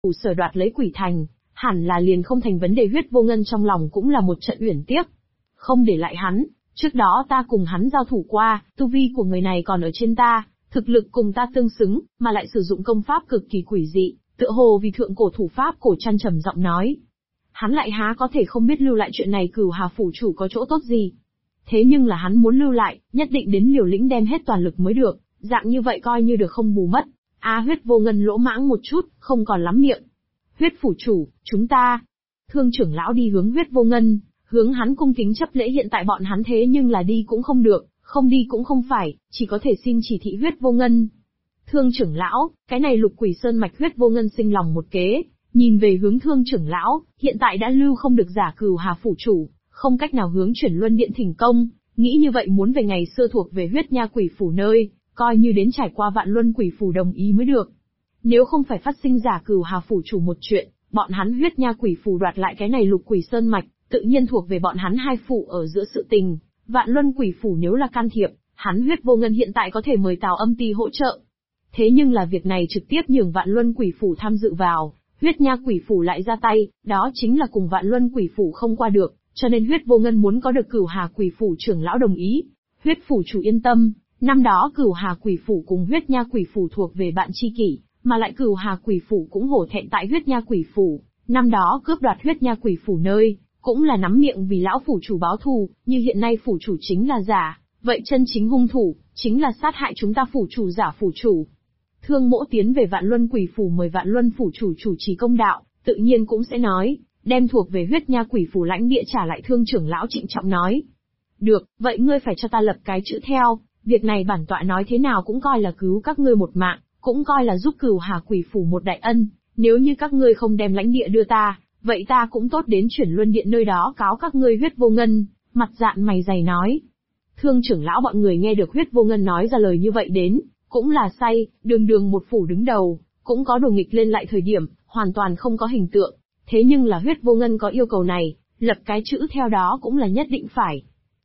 phủ sở đoạt lấy quỷ thành, hẳn là liền không thành vấn đề. Huyết Vô Ngân trong lòng cũng là một trận uyển tiếc. Không để lại hắn, trước đó ta cùng hắn giao thủ qua, tu vi của người này còn ở trên ta, thực lực cùng ta tương xứng, mà lại sử dụng công pháp cực kỳ quỷ dị, tựa hồ vì thượng cổ thủ pháp. Cổ Trăn trầm giọng nói. Hắn lại há có thể không biết lưu lại chuyện này Cửu Hà phủ chủ có chỗ tốt gì. Thế nhưng là hắn muốn lưu lại, nhất định đến liều lĩnh đem hết toàn lực mới được, dạng như vậy coi như được không bù mất. Huyết Vô Ngân lỗ mãng một chút, không còn lắm miệng. Huyết phủ chủ, chúng ta. Thương trưởng lão đi hướng Huyết Vô Ngân, hướng hắn cung kính chấp lễ. Hiện tại bọn hắn thế nhưng là đi cũng không được, không đi cũng không phải, chỉ có thể xin chỉ thị Huyết Vô Ngân. Thương trưởng lão, cái này Lục Quỷ Sơn mạch. Huyết Vô Ngân sinh lòng một kế, nhìn về hướng Thương trưởng lão, hiện tại đã lưu không được giả Cửu Hà phủ chủ, không cách nào hướng Chuyển Luân Điện thỉnh công, nghĩ như vậy muốn về ngày xưa thuộc về Huyết Nha Quỷ phủ nơi, coi như đến trải qua Vạn Luân Quỷ phủ đồng ý mới được. Nếu không phải phát sinh giả Cửu Hà phủ chủ một chuyện, bọn hắn Huyết Nha Quỷ phủ đoạt lại cái này Lục Quỷ Sơn mạch, tự nhiên thuộc về bọn hắn hai phủ ở giữa sự tình. Vạn Luân Quỷ phủ nếu là can thiệp, hắn Huyết Vô Ngân hiện tại có thể mời Tào Âm Ti hỗ trợ. Thế nhưng là việc này trực tiếp nhường Vạn Luân Quỷ phủ tham dự vào, Huyết Nha Quỷ phủ lại ra tay, đó chính là cùng Vạn Luân Quỷ phủ không qua được, cho nên Huyết Vô Ngân muốn có được Cửu Hà Quỷ phủ trưởng lão đồng ý. Huyết phủ chủ yên tâm, năm đó Cửu Hà Quỷ phủ cùng Huyết Nha Quỷ phủ thuộc về bạn tri kỷ, mà lại Cửu Hà Quỷ phủ cũng hổ thẹn tại Huyết Nha Quỷ phủ, năm đó cướp đoạt Huyết Nha Quỷ phủ nơi, cũng là nắm miệng vì lão phủ chủ báo thù, như hiện nay phủ chủ chính là giả, vậy chân chính hung thủ chính là sát hại chúng ta phủ chủ giả phủ chủ. Thương Mỗ tiến về Vạn Luân Quỷ phủ mời Vạn Luân phủ chủ chủ trì công đạo, tự nhiên cũng sẽ nói, đem thuộc về Huyết Nha Quỷ phủ lãnh địa trả lại. Thương trưởng lão trịnh trọng nói. Được, vậy ngươi phải cho ta lập cái chữ theo, việc này bản tọa nói thế nào cũng coi là cứu các ngươi một mạng, cũng coi là giúp Cửu Hà Quỷ phủ một đại ân, nếu như các ngươi không đem lãnh địa đưa ta, vậy ta cũng tốt đến Chuyển Luân Điện nơi đó cáo các ngươi. Huyết Vô Ngân, mặt dạn mày dày nói. Thương trưởng lão bọn người nghe được Huyết Vô Ngân nói ra lời như vậy đến, cũng là say, đường một phủ đứng đầu, cũng có đồ nghịch lên lại thời điểm, hoàn toàn không có hình tượng. Thế nhưng là Huyết Vô Ngân có yêu cầu này, lập cái chữ theo đó cũng là nhất định phải.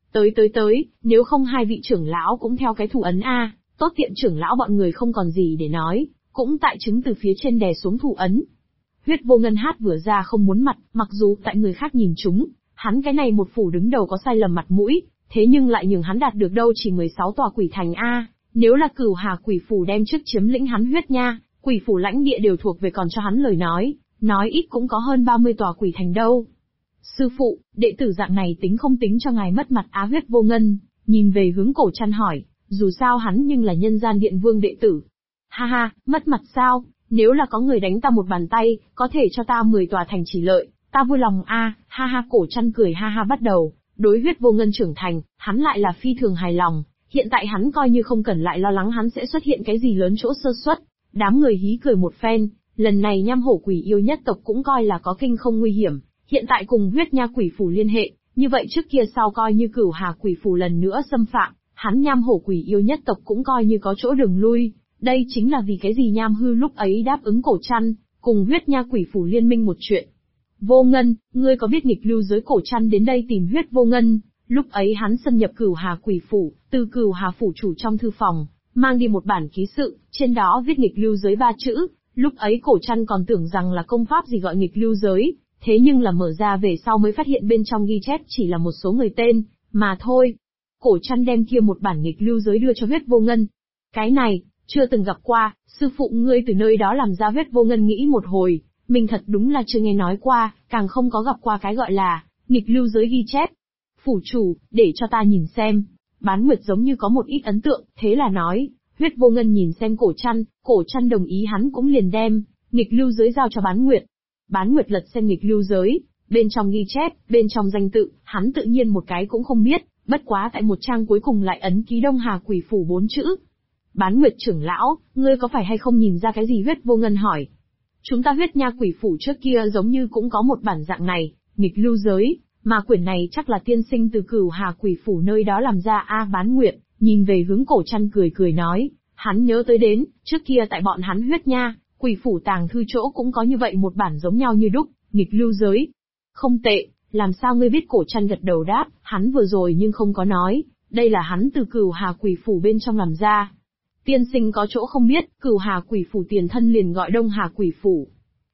Tới, nếu không hai vị trưởng lão cũng theo cái thủ ấn tốt tiện trưởng lão bọn người không còn gì để nói, cũng tại chứng từ phía trên đè xuống thủ ấn. Huyết Vô Ngân hát vừa ra không muốn mặt, mặc dù tại người khác nhìn chúng, hắn cái này một phủ đứng đầu có sai lầm mặt mũi, thế nhưng lại nhường hắn đạt được đâu chỉ 16 tòa quỷ thành nếu là Cửu Hà Quỷ phủ đem trước chiếm lĩnh hắn Huyết Nha Quỷ phủ lãnh địa đều thuộc về, còn cho hắn lời nói ít cũng có hơn 30 tòa quỷ thành đâu. Sư phụ, đệ tử dạng này tính không tính cho ngài mất mặt? Huyết Vô Ngân nhìn về hướng Cổ Trăn hỏi, dù sao hắn nhưng là Nhân Gian Điện Vương đệ tử. Ha, mất mặt sao? Nếu là có người đánh ta một bàn tay, có thể cho ta 10 tòa thành chỉ lợi, ta vui lòng ha. Cổ Trăn cười ha bắt đầu, đối Huyết Vô Ngân trưởng thành, hắn lại là phi thường hài lòng, hiện tại hắn coi như không cần lại lo lắng hắn sẽ xuất hiện cái gì lớn chỗ sơ suất. Đám người hí cười một phen, lần này Nham Hổ Quỷ yêu nhất tộc cũng coi là có kinh không nguy hiểm, hiện tại cùng Huyết Nha Quỷ phủ liên hệ, như vậy trước kia sau coi như Cửu Hà Quỷ phủ lần nữa xâm phạm, hắn Nham Hổ Quỷ yêu nhất tộc cũng coi như có chỗ đường lui. Đây chính là vì cái gì Nham Hư lúc ấy đáp ứng Cổ Trăn, cùng Huyết Nha Quỷ phủ liên minh một chuyện. Vô Ngân, ngươi có biết nghịch lưu giới? Cổ Trăn đến đây tìm Huyết Vô Ngân, lúc ấy hắn xâm nhập Cửu Hà Quỷ phủ, từ Cửu Hà phủ chủ trong thư phòng, mang đi một bản ký sự, trên đó viết nghịch lưu giới 3 chữ, lúc ấy Cổ Trăn còn tưởng rằng là công pháp gì gọi nghịch lưu giới, thế nhưng là mở ra về sau mới phát hiện bên trong ghi chép chỉ là một số người tên, mà thôi. Cổ Trăn đem kia một bản nghịch lưu giới đưa cho Huyết Vô Ngân. Cái này, chưa từng gặp qua, sư phụ ngươi từ nơi đó làm ra? Huyết Vô Ngân nghĩ một hồi, mình thật đúng là chưa nghe nói qua, càng không có gặp qua cái gọi là nghịch lưu giới ghi chép. Phủ chủ, để cho ta nhìn xem. Bán Nguyệt giống như có một ít ấn tượng, thế là nói. Huyết Vô Ngân nhìn xem Cổ Trăn đồng ý, hắn cũng liền đem nghịch lưu giới giao cho Bán Nguyệt. Bán Nguyệt lật xem nghịch lưu giới, bên trong ghi chép, bên trong danh tự, hắn tự nhiên một cái cũng không biết, bất quá tại một trang cuối cùng lại ấn ký Đông Hà Quỷ phủ 4 chữ. Bán Nguyệt trưởng lão, ngươi có phải hay không nhìn ra cái gì? Huyết Vô Ngân hỏi. Chúng ta Huyết Nha Quỷ phủ trước kia giống như cũng có một bản dạng này, nghịch lưu giới, mà quyển này chắc là tiên sinh từ Cửu Hà Quỷ phủ nơi đó làm ra. Bán Nguyệt nhìn về hướng Cổ Trăn cười nói, hắn nhớ tới đến, trước kia tại bọn hắn Huyết Nha Quỷ phủ tàng thư chỗ cũng có như vậy một bản giống nhau như đúc, nghịch lưu giới. Không tệ, làm sao ngươi biết? Cổ Trăn gật đầu đáp, hắn vừa rồi nhưng không có nói, đây là hắn từ Cửu Hà Quỷ phủ bên trong làm ra. Tiên sinh có chỗ không biết, Cửu Hà Quỷ phủ tiền thân liền gọi Đông Hà Quỷ phủ.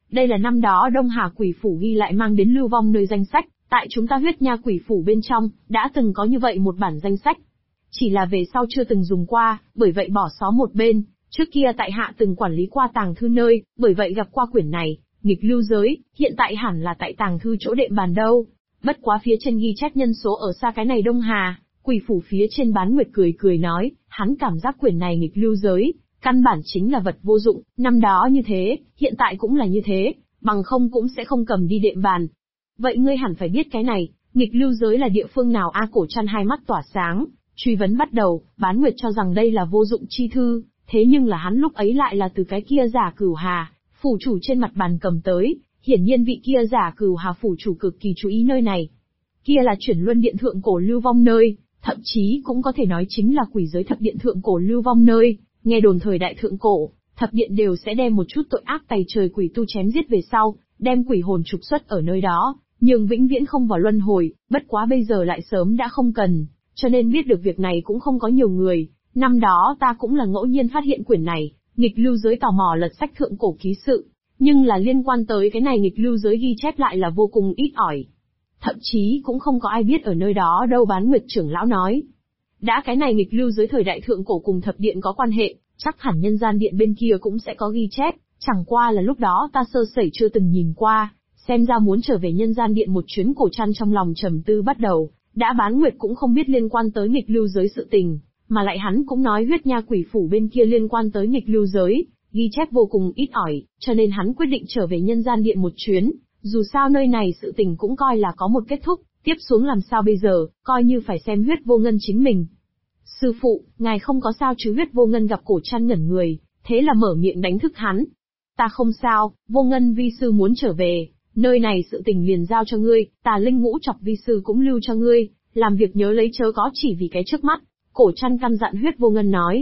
Đây là năm đó Đông Hà Quỷ Phủ ghi lại mang đến lưu vong nơi danh sách, tại chúng ta Huyết Nha Quỷ Phủ bên trong, đã từng có như vậy một bản danh sách. Chỉ là về sau chưa từng dùng qua, bởi vậy bỏ xó một bên, trước kia tại hạ từng quản lý qua tàng thư nơi, bởi vậy gặp qua quyển này, nghịch lưu giới, hiện tại hẳn là tại tàng thư chỗ đệm bàn đâu. Bất quá phía trên ghi chép nhân số ở xa cái này Đông Hà, Quỷ Phủ phía trên Bán Nguyệt cười cười nói, hắn cảm giác quyển này nghịch lưu giới, căn bản chính là vật vô dụng, năm đó như thế, hiện tại cũng là như thế, bằng không cũng sẽ không cầm đi đệm bàn. Vậy ngươi hẳn phải biết cái này, nghịch lưu giới là địa phương nào a? Cổ Trăn hai mắt tỏa sáng, truy vấn bắt đầu. Bán Nguyệt cho rằng đây là vô dụng chi thư, thế nhưng là hắn lúc ấy lại là từ cái kia Giả Cửu Hà, phủ chủ trên mặt bàn cầm tới, hiển nhiên vị kia Giả Cửu Hà phủ chủ cực kỳ chú ý nơi này. Kia là Chuyển Luân Điện thượng cổ lưu vong nơi, thậm chí cũng có thể nói chính là quỷ giới thập điện thượng cổ lưu vong nơi. Nghe đồn thời đại thượng cổ, thập điện đều sẽ đem một chút tội ác tày trời quỷ tu chém giết về sau, đem quỷ hồn trục xuất ở nơi đó, nhưng vĩnh viễn không vào luân hồi, bất quá bây giờ lại sớm đã không cần, cho nên biết được việc này cũng không có nhiều người. Năm đó ta cũng là ngẫu nhiên phát hiện quyển này, nghịch lưu giới tò mò lật sách thượng cổ ký sự, nhưng là liên quan tới cái này nghịch lưu giới ghi chép lại là vô cùng ít ỏi. Thậm chí cũng không có ai biết ở nơi đó đâu. Bán Nguyệt trưởng lão nói. Đã cái này nghịch lưu giới thời đại thượng cổ cùng thập điện có quan hệ, chắc hẳn nhân gian điện bên kia cũng sẽ có ghi chép, chẳng qua là lúc đó ta sơ sẩy chưa từng nhìn qua, xem ra muốn trở về nhân gian điện một chuyến. Cổ Trăn trong lòng trầm tư bắt đầu, đã Bán Nguyệt cũng không biết liên quan tới nghịch lưu giới sự tình, mà lại hắn cũng nói Huyết Nha Quỷ Phủ bên kia liên quan tới nghịch lưu giới, ghi chép vô cùng ít ỏi, cho nên hắn quyết định trở về nhân gian điện một chuyến, dù sao nơi này sự tình cũng coi là có một kết thúc. Tiếp xuống làm sao bây giờ, coi như phải xem Huyết Vô Ngân chính mình. Sư phụ, ngài không có sao chứ? Huyết Vô Ngân gặp Cổ Trăn ngẩn người, thế là mở miệng đánh thức hắn. Ta không sao, Vô Ngân vi sư muốn trở về, nơi này sự tình liền giao cho ngươi, Tà Linh Ngũ Chọc vi sư cũng lưu cho ngươi, làm việc nhớ lấy chớ có chỉ vì cái trước mắt. Cổ Trăn căn dặn Huyết Vô Ngân nói.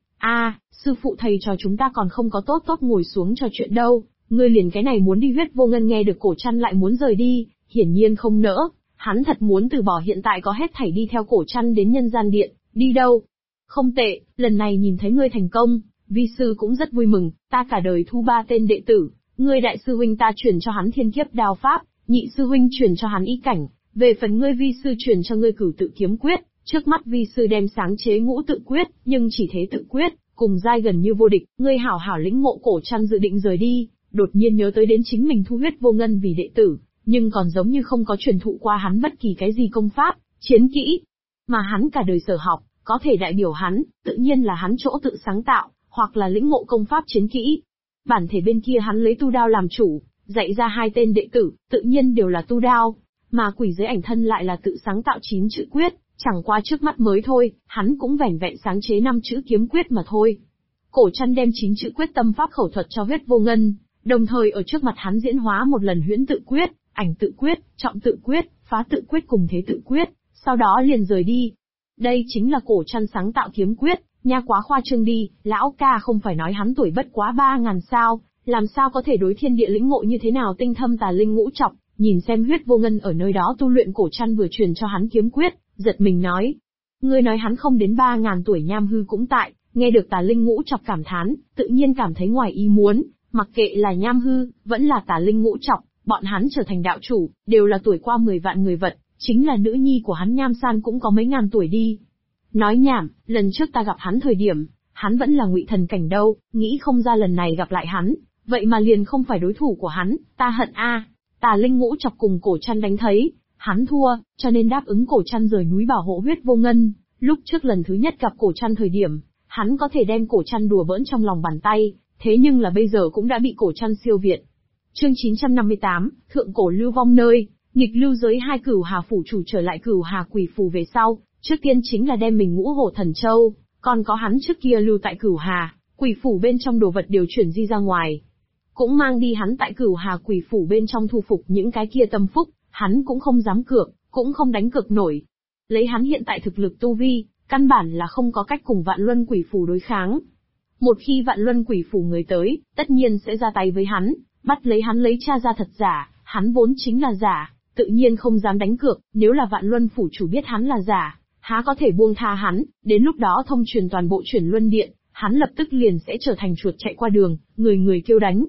Sư phụ thầy trò chúng ta còn không có tốt ngồi xuống trò chuyện đâu, ngươi liền cái này muốn đi? Huyết Vô Ngân nghe được Cổ Trăn lại muốn rời đi, hiển nhiên không nỡ. Hắn thật muốn từ bỏ hiện tại có hết thảy đi theo Cổ Trăn đến nhân gian điện, đi đâu? Không tệ, lần này nhìn thấy ngươi thành công, vi sư cũng rất vui mừng, ta cả đời thu 3 tên đệ tử, ngươi đại sư huynh ta truyền cho hắn thiên kiếp đao pháp, nhị sư huynh truyền cho hắn ý cảnh, về phần ngươi vi sư truyền cho ngươi cửu tự kiếm quyết, trước mắt vi sư đem sáng chế ngũ tự quyết, nhưng chỉ thế tự quyết, cùng giai gần như vô địch, ngươi hảo hảo lĩnh ngộ. Cổ Trăn dự định rời đi, đột nhiên nhớ tới đến chính mình thu Huyết Vô Ngân vì đệ tử, nhưng còn giống như không có truyền thụ qua hắn bất kỳ cái gì công pháp, chiến kỹ, mà hắn cả đời sở học, có thể đại biểu hắn, tự nhiên là hắn chỗ tự sáng tạo, hoặc là lĩnh ngộ công pháp chiến kỹ. Bản thể bên kia hắn lấy tu đao làm chủ, dạy ra 2 tên đệ tử, tự nhiên đều là tu đao, mà quỷ giới ảnh thân lại là tự sáng tạo 9 chữ quyết, chẳng qua trước mắt mới thôi, hắn cũng vẻn vẹn sáng chế 5 chữ kiếm quyết mà thôi. Cổ Trăn đem 9 chữ quyết tâm pháp khẩu thuật cho Huyết Vô Ngân, đồng thời ở trước mặt hắn diễn hóa một lần huyễn tự quyết, ảnh tự quyết, trọng tự quyết, phá tự quyết cùng thế tự quyết, sau đó liền rời đi. Đây chính là Cổ Trăn sáng tạo kiếm quyết, nha quá khoa trương đi, lão ca không phải nói hắn tuổi bất quá 3000 sao, làm sao có thể đối thiên địa lĩnh ngộ như thế nào tinh thâm Tà Linh Ngũ Chọc. Nhìn xem Huyết Vô Ngân ở nơi đó tu luyện, Cổ Trăn vừa truyền cho hắn kiếm quyết, giật mình nói. Ngươi nói hắn không đến 3000 tuổi Nham Hư cũng tại, nghe được Tà Linh Ngũ Chọc cảm thán, tự nhiên cảm thấy ngoài ý muốn, mặc kệ là Nham Hư, vẫn là Tà Linh Ngũ Chọc, bọn hắn trở thành đạo chủ, đều là tuổi qua 10 vạn người vật, chính là nữ nhi của hắn Nham San cũng có mấy ngàn tuổi đi. Nói nhảm, lần trước ta gặp hắn thời điểm, hắn vẫn là ngụy thần cảnh đâu, nghĩ không ra lần này gặp lại hắn, vậy mà liền không phải đối thủ của hắn, ta hận a. Tà Linh Ngũ Chọc cùng Cổ Trăn đánh thấy, hắn thua, cho nên đáp ứng Cổ Trăn rời núi bảo hộ Huyết Vô Ngân. Lúc trước lần thứ nhất gặp Cổ Trăn thời điểm, hắn có thể đem Cổ Trăn đùa bỡn trong lòng bàn tay, thế nhưng là bây giờ cũng đã bị Cổ Trăn siêu việt. Chương 958, Thượng cổ lưu vong nơi, nghịch lưu giới. 2 Cửu Hà phủ chủ trở lại Cửu Hà Quỷ Phủ về sau, trước tiên chính là đem mình Ngũ Hổ Thần Châu, còn có hắn trước kia lưu tại Cửu Hà Quỷ Phủ bên trong đồ vật đều chuyển di ra ngoài. Cũng mang đi hắn tại Cửu Hà Quỷ Phủ bên trong thu phục những cái kia tâm phúc, hắn cũng không dám cược, cũng không đánh cược nổi. Lấy hắn hiện tại thực lực tu vi, căn bản là không có cách cùng Vạn Luân Quỷ Phủ đối kháng. Một khi Vạn Luân Quỷ Phủ người tới, tất nhiên sẽ ra tay với hắn, bắt lấy hắn lấy tra ra thật giả, hắn vốn chính là giả, tự nhiên không dám đánh cược, nếu là Vạn Luân phủ chủ biết hắn là giả, há có thể buông tha hắn, đến lúc đó thông truyền toàn bộ Chuyển Luân Điện, hắn lập tức liền sẽ trở thành chuột chạy qua đường, người người kêu đánh.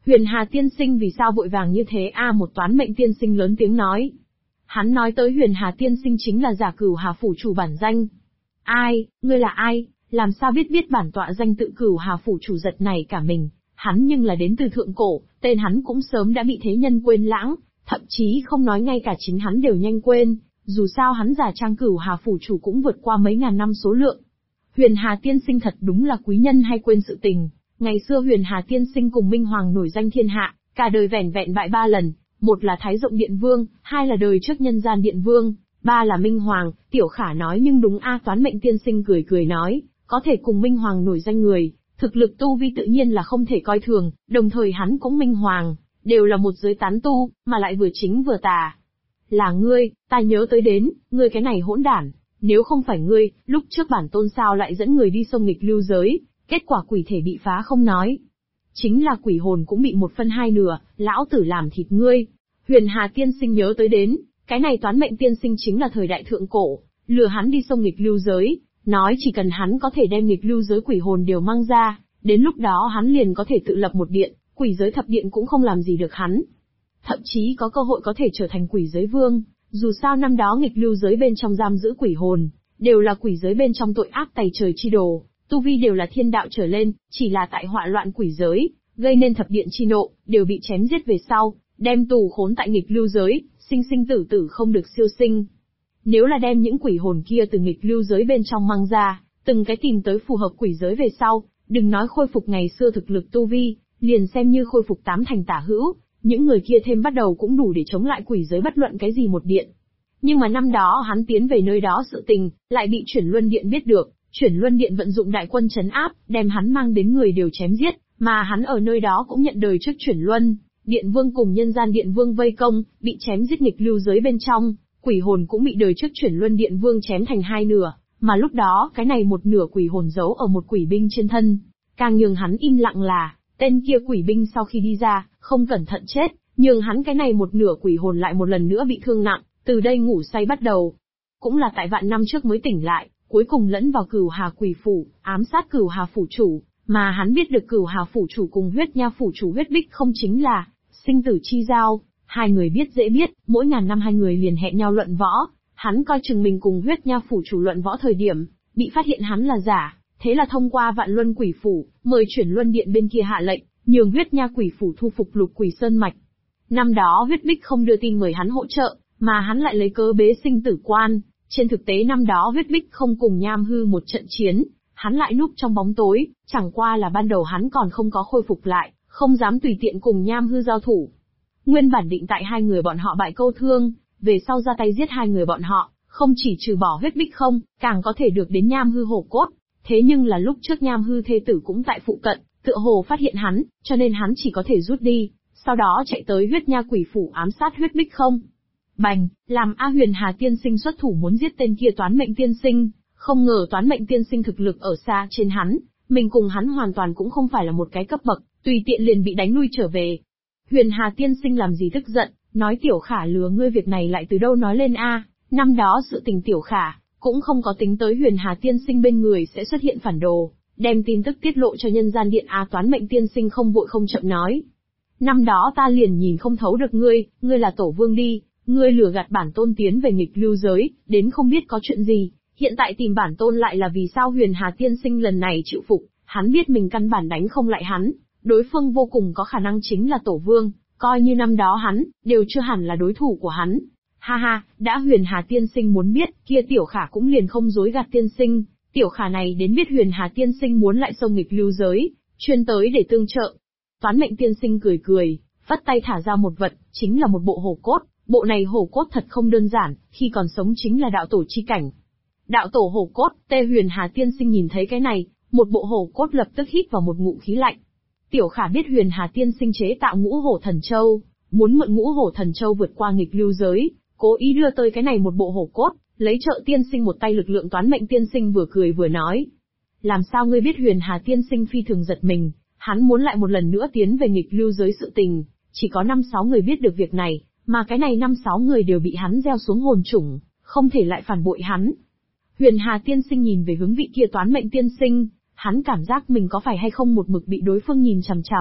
Huyền Hà tiên sinh vì sao vội vàng như thế một toán mệnh tiên sinh lớn tiếng nói. Hắn nói tới Huyền Hà tiên sinh chính là giả Cửu Hà phủ chủ bản danh. Ai, ngươi là ai, làm sao biết bản tọa danh tự Cửu Hà phủ chủ giật này cả mình, hắn nhưng là đến từ thượng cổ, tên hắn cũng sớm đã bị thế nhân quên lãng, thậm chí không nói ngay cả chính hắn đều nhanh quên, dù sao hắn giả trang Cửu Hà phủ chủ cũng vượt qua mấy ngàn năm số lượng. Huyền Hà tiên sinh thật đúng là quý nhân hay quên sự tình. Ngày xưa Huyền Hà tiên sinh cùng Minh Hoàng nổi danh thiên hạ, cả đời vẻn vẹn bại 3 lần, một là Thái Rộng Điện Vương, hai là đời trước Nhân Gian Điện Vương, ba là Minh Hoàng. Tiểu Khả nói nhưng đúng toán mệnh tiên sinh cười cười nói, có thể cùng Minh Hoàng nổi danh người, thực lực tu vi tự nhiên là không thể coi thường, đồng thời hắn cũng Minh Hoàng, đều là một giới tán tu, mà lại vừa chính vừa tà. Là ngươi, ta nhớ tới đến, ngươi cái này hỗn đản, nếu không phải ngươi, lúc trước bản tôn sao lại dẫn người đi sông nghịch lưu giới, kết quả quỷ thể bị phá không nói. Chính là quỷ hồn cũng bị 1/2 nửa, lão tử làm thịt ngươi. Huyền Hà tiên sinh nhớ tới đến, cái này toán mệnh tiên sinh chính là thời đại thượng cổ, lừa hắn đi sông nghịch lưu giới, nói chỉ cần hắn có thể đem nghịch lưu giới quỷ hồn đều mang ra, đến lúc đó hắn liền có thể tự lập một điện, quỷ giới thập điện cũng không làm gì được hắn. Thậm chí có cơ hội có thể trở thành quỷ giới vương, dù sao năm đó nghịch lưu giới bên trong giam giữ quỷ hồn, đều là quỷ giới bên trong tội ác tày trời chi đồ, tu vi đều là thiên đạo trở lên, chỉ là tại họa loạn quỷ giới, gây nên thập điện chi nộ, đều bị chém giết về sau, đem tù khốn tại nghịch lưu giới, sinh sinh tử tử không được siêu sinh. Nếu là đem những quỷ hồn kia từ nghịch lưu giới bên trong mang ra, từng cái tìm tới phù hợp quỷ giới về sau, đừng nói khôi phục ngày xưa thực lực tu vi, liền xem như khôi phục 8 thành tả hữu, những người kia thêm bắt đầu cũng đủ để chống lại quỷ giới bất luận cái gì một điện. Nhưng mà năm đó hắn tiến về nơi đó sự tình, lại bị Chuyển Luân Điện biết được, Chuyển Luân Điện vận dụng đại quân trấn áp, đem hắn mang đến người đều chém giết, mà hắn ở nơi đó cũng nhận đời trước Chuyển Luân Điện Vương cùng Nhân Gian Điện Vương vây công, bị chém giết nghịch lưu giới bên trong, quỷ hồn cũng bị đời trước Chuyển Luân Điện Vương chém thành 2 nửa, mà lúc đó cái này một nửa quỷ hồn giấu ở một quỷ binh trên thân, càng nhường hắn im lặng là, tên kia quỷ binh sau khi đi ra, không cẩn thận chết, nhường hắn cái này một nửa quỷ hồn lại một lần nữa bị thương nặng, từ đây ngủ say bắt đầu. Cũng là tại vạn năm trước mới tỉnh lại, cuối cùng lẫn vào Cửu Hà quỷ phủ, ám sát Cửu Hà phủ chủ, mà hắn biết được Cửu Hà phủ chủ cùng Huyết Nha phủ chủ Huyết Bích không chính là sinh tử chi giao, hai người biết dễ biết, mỗi ngàn năm hai người liền hẹn nhau luận võ, hắn coi chừng mình cùng Huyết Nha phủ chủ luận võ thời điểm, bị phát hiện hắn là giả, thế là thông qua Vạn Luân quỷ phủ, mời Chuyển Luân Điện bên kia hạ lệnh, nhường Huyết Nha quỷ phủ thu phục Lục Quỷ Sơn mạch. Năm đó Huyết Bích không đưa tin mời hắn hỗ trợ, mà hắn lại lấy cớ bế sinh tử quan. Trên thực tế năm đó Huyết Bích không cùng Nham Hư một trận chiến, hắn lại núp trong bóng tối, chẳng qua là ban đầu hắn còn không có khôi phục lại, không dám tùy tiện cùng Nham Hư giao thủ. Nguyên bản định tại hai người bọn họ bại câu thương, về sau ra tay giết hai người bọn họ, không chỉ trừ bỏ Huyết Bích không, càng có thể được đến Nham Hư hổ cốt. Thế nhưng là lúc trước Nham Hư thê tử cũng tại phụ cận, tựa hồ phát hiện hắn, cho nên hắn chỉ có thể rút đi, sau đó chạy tới Huyết Nha quỷ phủ ám sát Huyết Bích không. Bành, làm Huyền Hà tiên sinh xuất thủ muốn giết tên kia toán mệnh tiên sinh, không ngờ toán mệnh tiên sinh thực lực ở xa trên hắn, mình cùng hắn hoàn toàn cũng không phải là một cái cấp bậc, tùy tiện liền bị đánh lui trở về. Huyền Hà tiên sinh làm gì tức giận, nói Tiểu Khả lừa ngươi việc này lại từ đâu nói lên năm đó sự tình Tiểu Khả, cũng không có tính tới Huyền Hà tiên sinh bên người sẽ xuất hiện phản đồ, đem tin tức tiết lộ cho Nhân Gian Điện. Toán mệnh tiên sinh không vội không chậm nói. Năm đó ta liền nhìn không thấu được ngươi là tổ vương đi, ngươi lừa gạt bản tôn tiến về nghịch lưu giới, đến không biết có chuyện gì, hiện tại tìm bản tôn lại là vì sao? Huyền Hà tiên sinh lần này chịu phục, hắn biết mình căn bản đánh không lại hắn, đối phương vô cùng có khả năng chính là tổ vương, coi như năm đó hắn, đều chưa hẳn là đối thủ của hắn. Ha ha, đã Huyền Hà tiên sinh muốn biết, kia Tiểu Khả cũng liền không dối gạt tiên sinh, Tiểu Khả này đến biết Huyền Hà tiên sinh muốn lại xông nghịch lưu giới, chuyên tới để tương trợ. Toán mệnh tiên sinh cười cười, vắt tay thả ra một vật, chính là một bộ hổ cốt, bộ này hổ cốt thật không đơn giản, khi còn sống chính là đạo tổ chi cảnh. Đạo tổ hổ cốt, Huyền Hà tiên sinh nhìn thấy cái này, một bộ hổ cốt lập tức hít vào một ngụm khí lạnh. Tiểu Khả biết Huyền Hà tiên sinh chế tạo Ngũ Hổ Thần Châu, muốn mượn Ngũ Hổ Thần Châu vượt qua nghịch lưu giới, cố ý đưa tới cái này một bộ hổ cốt, lấy trợ tiên sinh một tay lực lượng. Toán mệnh tiên sinh vừa cười vừa nói. Làm sao ngươi biết? Huyền Hà tiên sinh phi thường giật mình, hắn muốn lại một lần nữa tiến về nghịch lưu giới sự tình, chỉ có 5-6 người biết được việc này, mà cái này 5-6 người đều bị hắn gieo xuống hồn chủng, không thể lại phản bội hắn. Huyền Hà tiên sinh nhìn về hướng vị kia toán mệnh tiên sinh, hắn cảm giác mình có phải hay không một mực bị đối phương nhìn chằm chằm,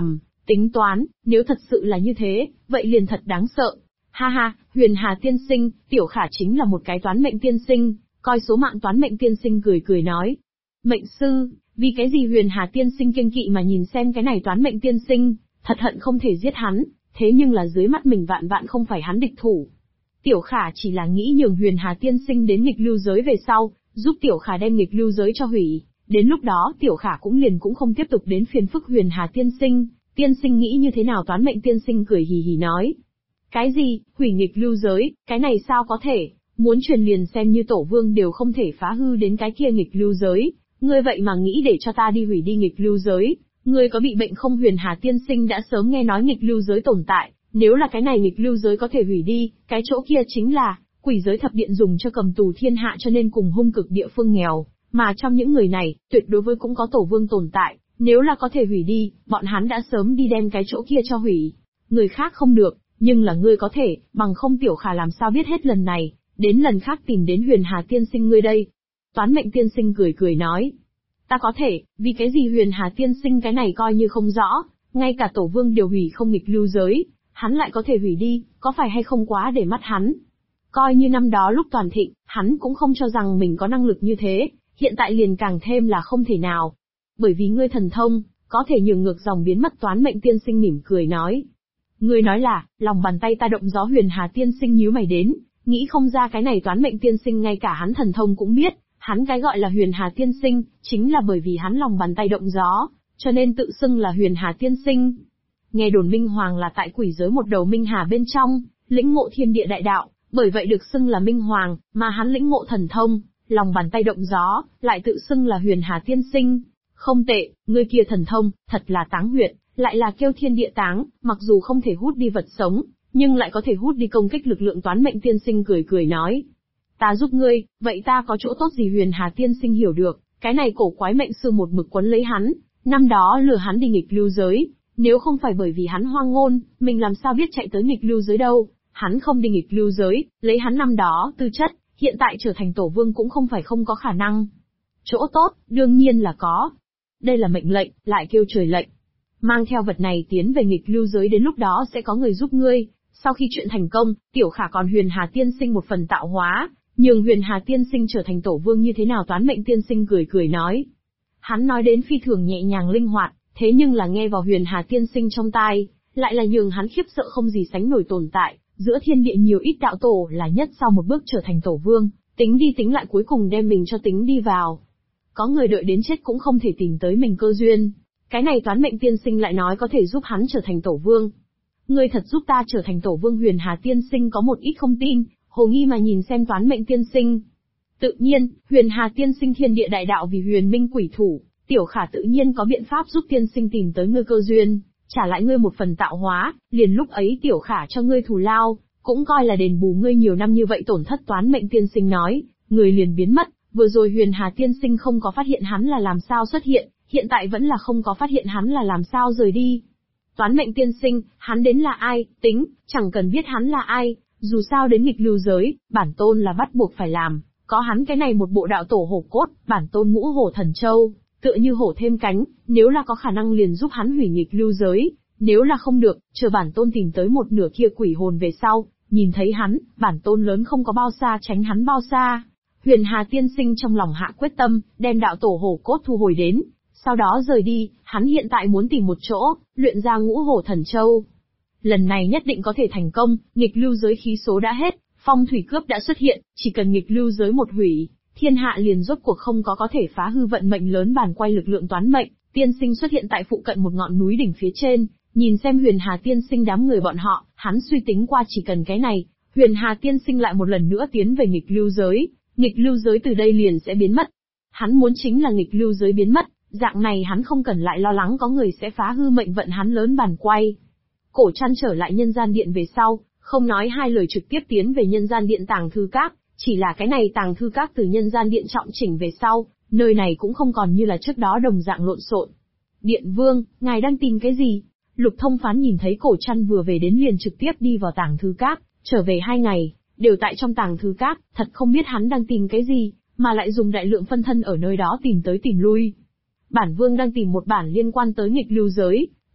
Tính toán, nếu thật sự là như thế, vậy liền thật đáng sợ. Ha ha, Huyền Hà tiên sinh, Tiểu Khả chính là một cái toán mệnh tiên sinh, coi số mạng toán mệnh tiên sinh cười cười nói. Mệnh sư, vì cái gì Huyền Hà tiên sinh kiêng kỵ mà nhìn xem cái này toán mệnh tiên sinh, thật hận không thể giết hắn, thế nhưng là dưới mắt mình vạn vạn không phải hắn địch thủ. Tiểu Khả chỉ là nghĩ nhường Huyền Hà tiên sinh đến nghịch lưu giới về sau, giúp Tiểu Khả đem nghịch lưu giới cho hủy, đến lúc đó Tiểu Khả cũng không tiếp tục đến phiền phức Huyền Hà tiên sinh nghĩ như thế nào toán mệnh tiên sinh cười hì hì nói. Cái gì, hủy nghịch lưu giới, cái này sao có thể, muốn truyền liền xem như tổ vương đều không thể phá hư đến cái kia nghịch lưu giới, ngươi vậy mà nghĩ để cho ta đi hủy đi nghịch lưu giới, ngươi có bị bệnh không? Huyền Hà tiên sinh đã sớm nghe nói nghịch lưu giới tồn tại, nếu là cái này nghịch lưu giới có thể hủy đi, cái chỗ kia chính là quỷ giới thập điện dùng cho cầm tù thiên hạ cho nên cùng hung cực địa phương nghèo, mà trong những người này, tuyệt đối với cũng có tổ vương tồn tại, nếu là có thể hủy đi, bọn hắn đã sớm đi đem cái chỗ kia cho hủy. Người khác không được, nhưng là ngươi có thể, bằng không Tiểu Khả làm sao biết hết lần này, đến lần khác tìm đến Huyền Hà tiên sinh ngươi đây. Toán mệnh tiên sinh cười cười nói. Ta có thể, vì cái gì Huyền Hà tiên sinh cái này coi như không rõ, ngay cả tổ vương đều hủy không nghịch lưu giới, hắn lại có thể hủy đi, có phải hay không quá để mắt hắn? Coi như năm đó lúc toàn thịnh, hắn cũng không cho rằng mình có năng lực như thế, hiện tại liền càng thêm là không thể nào. Bởi vì ngươi thần thông, có thể nhường ngược dòng biến mất. Toán mệnh tiên sinh mỉm cười nói. Ngươi nói là, lòng bàn tay ta động gió. Huyền Hà tiên sinh nhíu mày đến, nghĩ không ra cái này toán mệnh tiên sinh ngay cả hắn thần thông cũng biết, hắn cái gọi là Huyền Hà tiên sinh, chính là bởi vì hắn lòng bàn tay động gió, cho nên tự xưng là Huyền Hà tiên sinh. Nghe đồn Minh Hoàng là tại quỷ giới một đầu Minh Hà bên trong, lĩnh ngộ thiên địa đại đạo, bởi vậy được xưng là Minh Hoàng, mà hắn lĩnh ngộ thần thông, lòng bàn tay động gió, lại tự xưng là Huyền Hà tiên sinh. Không tệ, ngươi kia thần thông, thật là táng huyệt, lại là kêu thiên địa táng, mặc dù không thể hút đi vật sống, nhưng lại có thể hút đi công kích lực lượng. Toán mệnh tiên sinh cười cười nói. Ta giúp ngươi, vậy ta có chỗ tốt gì? Huyền Hà tiên sinh hiểu được, cái này cổ quái mệnh sư một mực quấn lấy hắn, năm đó lừa hắn đi nghịch lưu giới, nếu không phải bởi vì hắn hoang ngôn, mình làm sao biết chạy tới nghịch lưu giới đâu, hắn không đi nghịch lưu giới, lấy hắn năm đó tư chất, hiện tại trở thành tổ vương cũng không phải không có khả năng. Chỗ tốt, đương nhiên là có. Đây là mệnh lệnh, lại kêu trời lệnh. Mang theo vật này tiến về nghịch lưu giới, đến lúc đó sẽ có người giúp ngươi. Sau khi chuyện thành công, Tiểu Khả còn Huyền Hà tiên sinh một phần tạo hóa, nhường Huyền Hà tiên sinh trở thành tổ vương như thế nào? Toán mệnh tiên sinh cười cười nói. Hắn nói đến phi thường nhẹ nhàng linh hoạt, thế nhưng là nghe vào Huyền Hà tiên sinh trong tai, lại là nhường hắn khiếp sợ không gì sánh nổi. Tồn tại giữa thiên địa nhiều ít đạo tổ là nhất sau một bước trở thành tổ vương, tính đi tính lại cuối cùng đem mình cho tính đi vào. Có người đợi đến chết cũng không thể tìm tới mình cơ duyên. Cái này toán mệnh tiên sinh lại nói có thể giúp hắn trở thành tổ vương. Ngươi thật giúp ta trở thành tổ vương? Huyền Hà tiên sinh có một ít không tin, hồ nghi mà nhìn xem toán mệnh tiên sinh. Tự nhiên, Huyền Hà tiên sinh thiên địa đại đạo vì huyền minh quỷ thủ, Tiểu Khả tự nhiên có biện pháp giúp tiên sinh tìm tới ngươi cơ duyên, trả lại ngươi một phần tạo hóa, liền lúc ấy Tiểu Khả cho ngươi thù lao, cũng coi là đền bù ngươi nhiều năm như vậy tổn thất. Toán mệnh tiên sinh nói, người liền biến mất. Vừa rồi Huyền Hà tiên sinh không có phát hiện hắn là làm sao xuất hiện, hiện tại vẫn là không có phát hiện hắn là làm sao rời đi. Toán mệnh tiên sinh, hắn đến là ai, tính, chẳng cần biết hắn là ai, dù sao đến nghịch lưu giới, bản tôn là bắt buộc phải làm, có hắn cái này một bộ đạo tổ hổ cốt, bản tôn ngũ hổ thần châu, tựa như hổ thêm cánh, nếu là có khả năng liền giúp hắn hủy nghịch lưu giới, nếu là không được, chờ bản tôn tìm tới một nửa kia quỷ hồn về sau, nhìn thấy hắn, bản tôn lớn không có bao xa tránh hắn bao xa. Huyền Hà tiên sinh trong lòng hạ quyết tâm, đem đạo tổ hổ cốt thu hồi đến, sau đó rời đi. Hắn hiện tại muốn tìm một chỗ, luyện ra ngũ hổ thần châu. Lần này nhất định có thể thành công, nghịch lưu giới khí số đã hết, phong thủy cướp đã xuất hiện, chỉ cần nghịch lưu giới một hủy, thiên hạ liền rốt cuộc không có thể phá hư vận mệnh lớn. Bàn quay lực lượng toán mệnh, tiên sinh xuất hiện tại phụ cận một ngọn núi đỉnh phía trên, nhìn xem Huyền Hà tiên sinh đám người bọn họ, hắn suy tính qua chỉ cần cái này, Huyền Hà tiên sinh lại một lần nữa tiến về nghịch lưu giới. Nghịch lưu giới từ đây liền sẽ biến mất. Hắn muốn chính là nghịch lưu giới biến mất, dạng này hắn không cần lại lo lắng có người sẽ phá hư mệnh vận hắn lớn. Bàn quay. Cổ Trăn trở lại nhân gian điện về sau, không nói hai lời trực tiếp tiến về nhân gian điện tàng thư các, chỉ là cái này tàng thư các từ nhân gian điện trọng chỉnh về sau, nơi này cũng không còn như là trước đó đồng dạng lộn xộn. Điện vương, ngài đang tìm cái gì? Lục Thông Phán nhìn thấy Cổ Trăn vừa về đến liền trực tiếp đi vào tàng thư các, trở về 2 ngày. Đều tại trong tàng thư các, thật không biết hắn đang tìm cái gì, mà lại dùng đại lượng phân thân ở nơi đó tìm tới tìm lui. Bản vương đang tìm một bản liên quan tới nghịch lưu giới,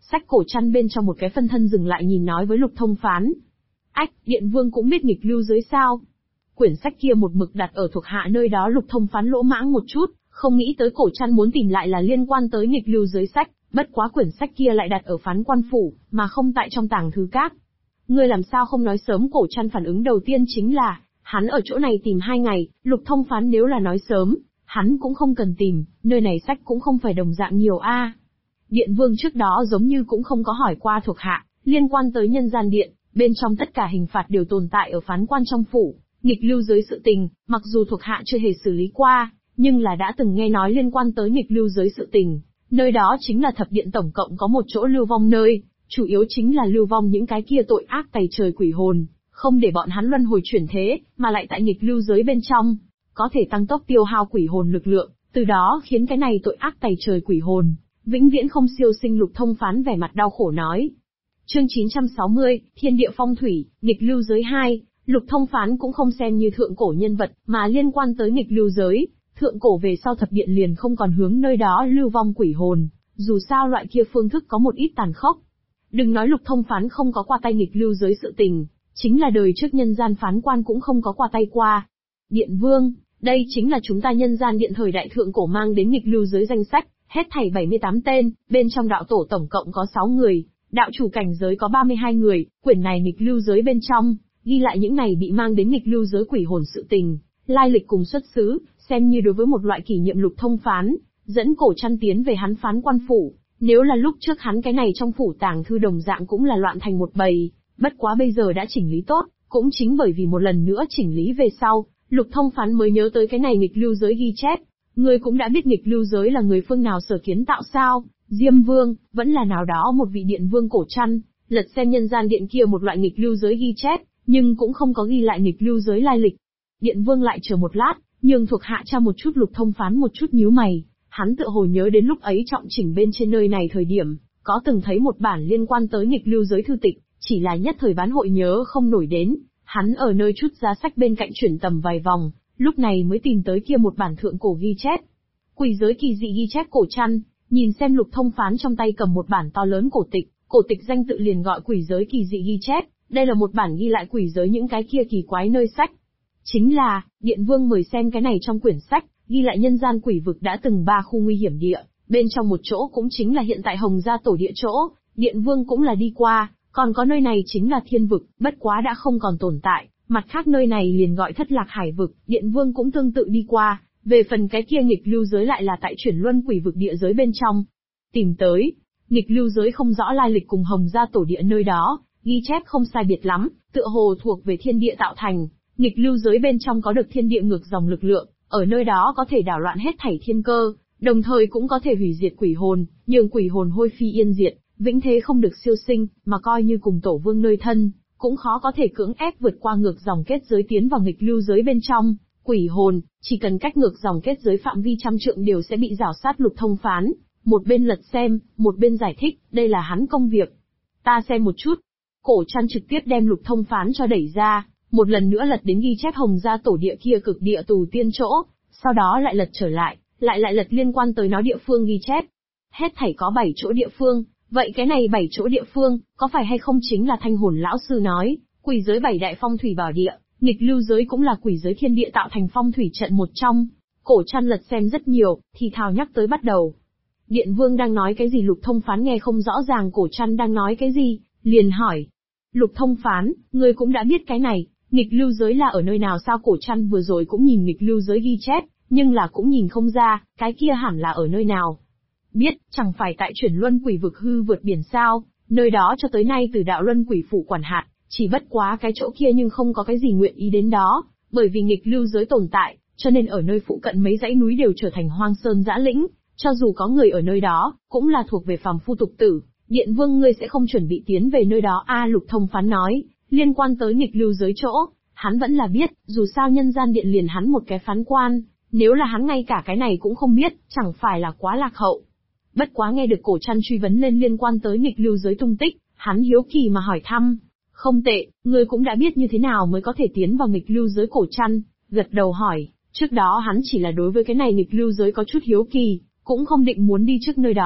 Sách cổ chăn bên trong một cái phân thân dừng lại nhìn nói với Lục Thông Phán. Ách, Điện Vương cũng biết nghịch lưu giới sao? Quyển sách kia một mực đặt ở thuộc hạ nơi đó. Lục Thông Phán lỗ mãng một chút, không nghĩ tới cổ chăn muốn tìm lại là liên quan tới nghịch lưu giới sách, bất quá quyển sách kia lại đặt ở Phán Quan phủ, mà không tại trong tàng thư các. Ngươi làm sao không nói sớm? Cổ chăn phản ứng đầu tiên chính là, hắn ở chỗ này tìm 2 ngày, Lục Thông Phán nếu là nói sớm, hắn cũng không cần tìm, nơi này sách cũng không phải đồng dạng nhiều a. Điện Vương trước đó giống như cũng không có hỏi qua thuộc hạ, liên quan tới nhân gian điện, bên trong tất cả hình phạt đều tồn tại ở Phán Quan trong phủ, nghịch lưu giới sự tình, mặc dù thuộc hạ chưa hề xử lý qua, nhưng là đã từng nghe nói liên quan tới nghịch lưu giới sự tình, nơi đó chính là thập điện tổng cộng có một chỗ lưu vong nơi, chủ yếu chính là lưu vong những cái kia tội ác tày trời quỷ hồn, không để bọn hắn luân hồi chuyển thế, mà lại tại nghịch lưu giới bên trong, có thể tăng tốc tiêu hao quỷ hồn lực lượng, từ đó khiến cái này tội ác tày trời quỷ hồn, vĩnh viễn không siêu sinh. Lục Thông Phán vẻ mặt đau khổ nói. Chương 960, Thiên địa phong thủy, nghịch lưu giới 2, Lục Thông Phán cũng không xem như thượng cổ nhân vật, mà liên quan tới nghịch lưu giới, thượng cổ về sau thập điện liền không còn hướng nơi đó lưu vong quỷ hồn, dù sao loại kia phương thức có một ít tàn khốc. Đừng nói Lục Thông Phán không có qua tay nghịch lưu giới sự tình, chính là đời trước nhân gian Phán Quan cũng không có qua tay qua. Điện Vương, đây chính là chúng ta nhân gian điện thời đại thượng cổ mang đến nghịch lưu giới danh sách, hết thảy 78 tên, bên trong đạo tổ tổng cộng có 6 người, đạo chủ cảnh giới có 32 người, quyển này nghịch lưu giới bên trong, ghi lại những này bị mang đến nghịch lưu giới quỷ hồn sự tình, lai lịch cùng xuất xứ, xem như đối với một loại kỷ niệm. Lục Thông Phán dẫn cổ chăn tiến về hắn Phán Quan phủ, nếu là lúc trước hắn cái này trong phủ tàng thư đồng dạng cũng là loạn thành một bầy, bất quá bây giờ đã chỉnh lý tốt, cũng chính bởi vì một lần nữa chỉnh lý về sau, Lục Thông Phán mới nhớ tới cái này nghịch lưu giới ghi chép. Ngươi cũng đã biết nghịch lưu giới là người phương nào sở kiến tạo sao? Diêm Vương, vẫn là nào đó một vị điện vương cổ chăn, lật xem nhân gian điện kia một loại nghịch lưu giới ghi chép, nhưng cũng không có ghi lại nghịch lưu giới lai lịch. Điện Vương lại chờ một lát, nhường thuộc hạ tra một chút. Lục Thông Phán một chút nhíu mày, hắn tựa hồ nhớ đến lúc ấy trọng chỉnh bên trên nơi này thời điểm, có từng thấy một bản liên quan tới nghịch lưu giới thư tịch, chỉ là nhất thời bán hội nhớ không nổi đến. Hắn ở nơi chút giá sách bên cạnh chuyển tầm vài vòng, lúc này mới tìm tới kia một bản thượng cổ ghi chép. Quỷ giới kỳ dị ghi chép cổ chăn, nhìn xem Lục Thông Phán trong tay cầm một bản to lớn cổ tịch danh tự liền gọi quỷ giới kỳ dị ghi chép, đây là một bản ghi lại quỷ giới những cái kia kỳ quái nơi sách. Chính là, Điện Vương mời xem cái này trong quyển sách, ghi lại nhân gian quỷ vực đã từng 3 khu nguy hiểm địa, bên trong một chỗ cũng chính là hiện tại Hồng Gia tổ địa chỗ, Điện Vương cũng là đi qua, còn có nơi này chính là thiên vực, bất quá đã không còn tồn tại. Mặt khác nơi này liền gọi Thất Lạc Hải vực, Điện Vương cũng tương tự đi qua, về phần cái kia nghịch lưu giới lại là tại chuyển luân quỷ vực địa giới bên trong. Tìm tới, nghịch lưu giới không rõ lai lịch cùng Hồng Gia tổ địa nơi đó, ghi chép không sai biệt lắm, tựa hồ thuộc về thiên địa tạo thành, nghịch lưu giới bên trong có được thiên địa ngược dòng lực lượng, ở nơi đó có thể đảo loạn hết thảy thiên cơ, đồng thời cũng có thể hủy diệt quỷ hồn, nhường quỷ hồn hôi phi yên diệt, vĩnh thế không được siêu sinh, mà coi như cùng tổ vương nơi thân, cũng khó có thể cưỡng ép vượt qua ngược dòng kết giới tiến vào nghịch lưu giới bên trong. Quỷ hồn, chỉ cần cách ngược dòng kết giới phạm vi 100 trượng đều sẽ bị rào sát. Lục Thông Phán một bên lật xem, một bên giải thích, đây là hắn công việc. Ta xem một chút. Cổ chăn trực tiếp đem Lục Thông Phán cho đẩy ra, một lần nữa lật đến ghi chép Hồng Gia tổ địa kia cực địa tù tiên chỗ, sau đó lại lật trở lại, lại lật liên quan tới nó địa phương ghi chép. Hết thảy có 7 chỗ địa phương, vậy cái này 7 chỗ địa phương, có phải hay không chính là Thanh Hồn lão sư nói, quỷ giới 7 đại phong thủy bảo địa, nghịch lưu giới cũng là quỷ giới thiên địa tạo thành phong thủy trận một trong. Cổ chăn lật xem rất nhiều, thì thào nhắc tới bắt đầu. Điện Vương đang nói cái gì? Lục Thông Phán nghe không rõ ràng cổ chăn đang nói cái gì, liền hỏi. Lục Thông Phán, ngươi cũng đã biết cái này, nghịch lưu giới là ở nơi nào sao? Cổ chăn vừa rồi cũng nhìn nghịch lưu giới ghi chép, nhưng là cũng nhìn không ra, cái kia hẳn là ở nơi nào. Biết, chẳng phải tại chuyển luân quỷ vực hư vượt biển sao, nơi đó cho tới nay từ đạo luân quỷ phủ quản hạt, chỉ bất quá cái chỗ kia nhưng không có cái gì nguyện ý đến đó, bởi vì nghịch lưu giới tồn tại, cho nên ở nơi phụ cận mấy dãy núi đều trở thành hoang sơn dã lĩnh, cho dù có người ở nơi đó, cũng là thuộc về phàm phu tục tử. Điện Vương ngươi sẽ không chuẩn bị tiến về nơi đó Lục Thông Phán nói, liên quan tới nghịch lưu giới chỗ, hắn vẫn là biết, dù sao nhân gian điện liền hắn một cái phán quan, nếu là hắn ngay cả cái này cũng không biết, chẳng phải là quá lạc hậu. Bất quá nghe được cổ chăn truy vấn lên liên quan tới nghịch lưu giới tung tích, hắn hiếu kỳ mà hỏi thăm. Không tệ, ngươi cũng đã biết như thế nào mới có thể tiến vào nghịch lưu giới. Cổ chăn gật đầu hỏi, trước đó hắn chỉ là đối với cái này nghịch lưu giới có chút hiếu kỳ, cũng không định muốn đi trước nơi đó,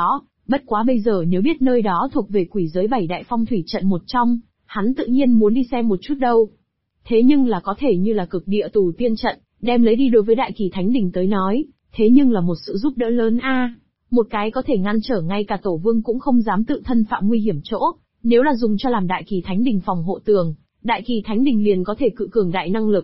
Bất quá bây giờ nếu biết nơi đó thuộc về quỷ giới 7 đại phong thủy trận một trong, hắn tự nhiên muốn đi xem một chút đâu. Thế nhưng là có thể như là cực địa tù tiên trận, đem lấy đi đối với Đại Kỳ Thánh Đình tới nói, thế nhưng là một sự giúp đỡ lớn a. Một cái có thể ngăn trở ngay cả Tổ Vương cũng không dám tự thân phạm nguy hiểm chỗ, nếu là dùng cho làm Đại Kỳ Thánh Đình phòng hộ tường, Đại Kỳ Thánh Đình liền có thể cự cường đại năng lực.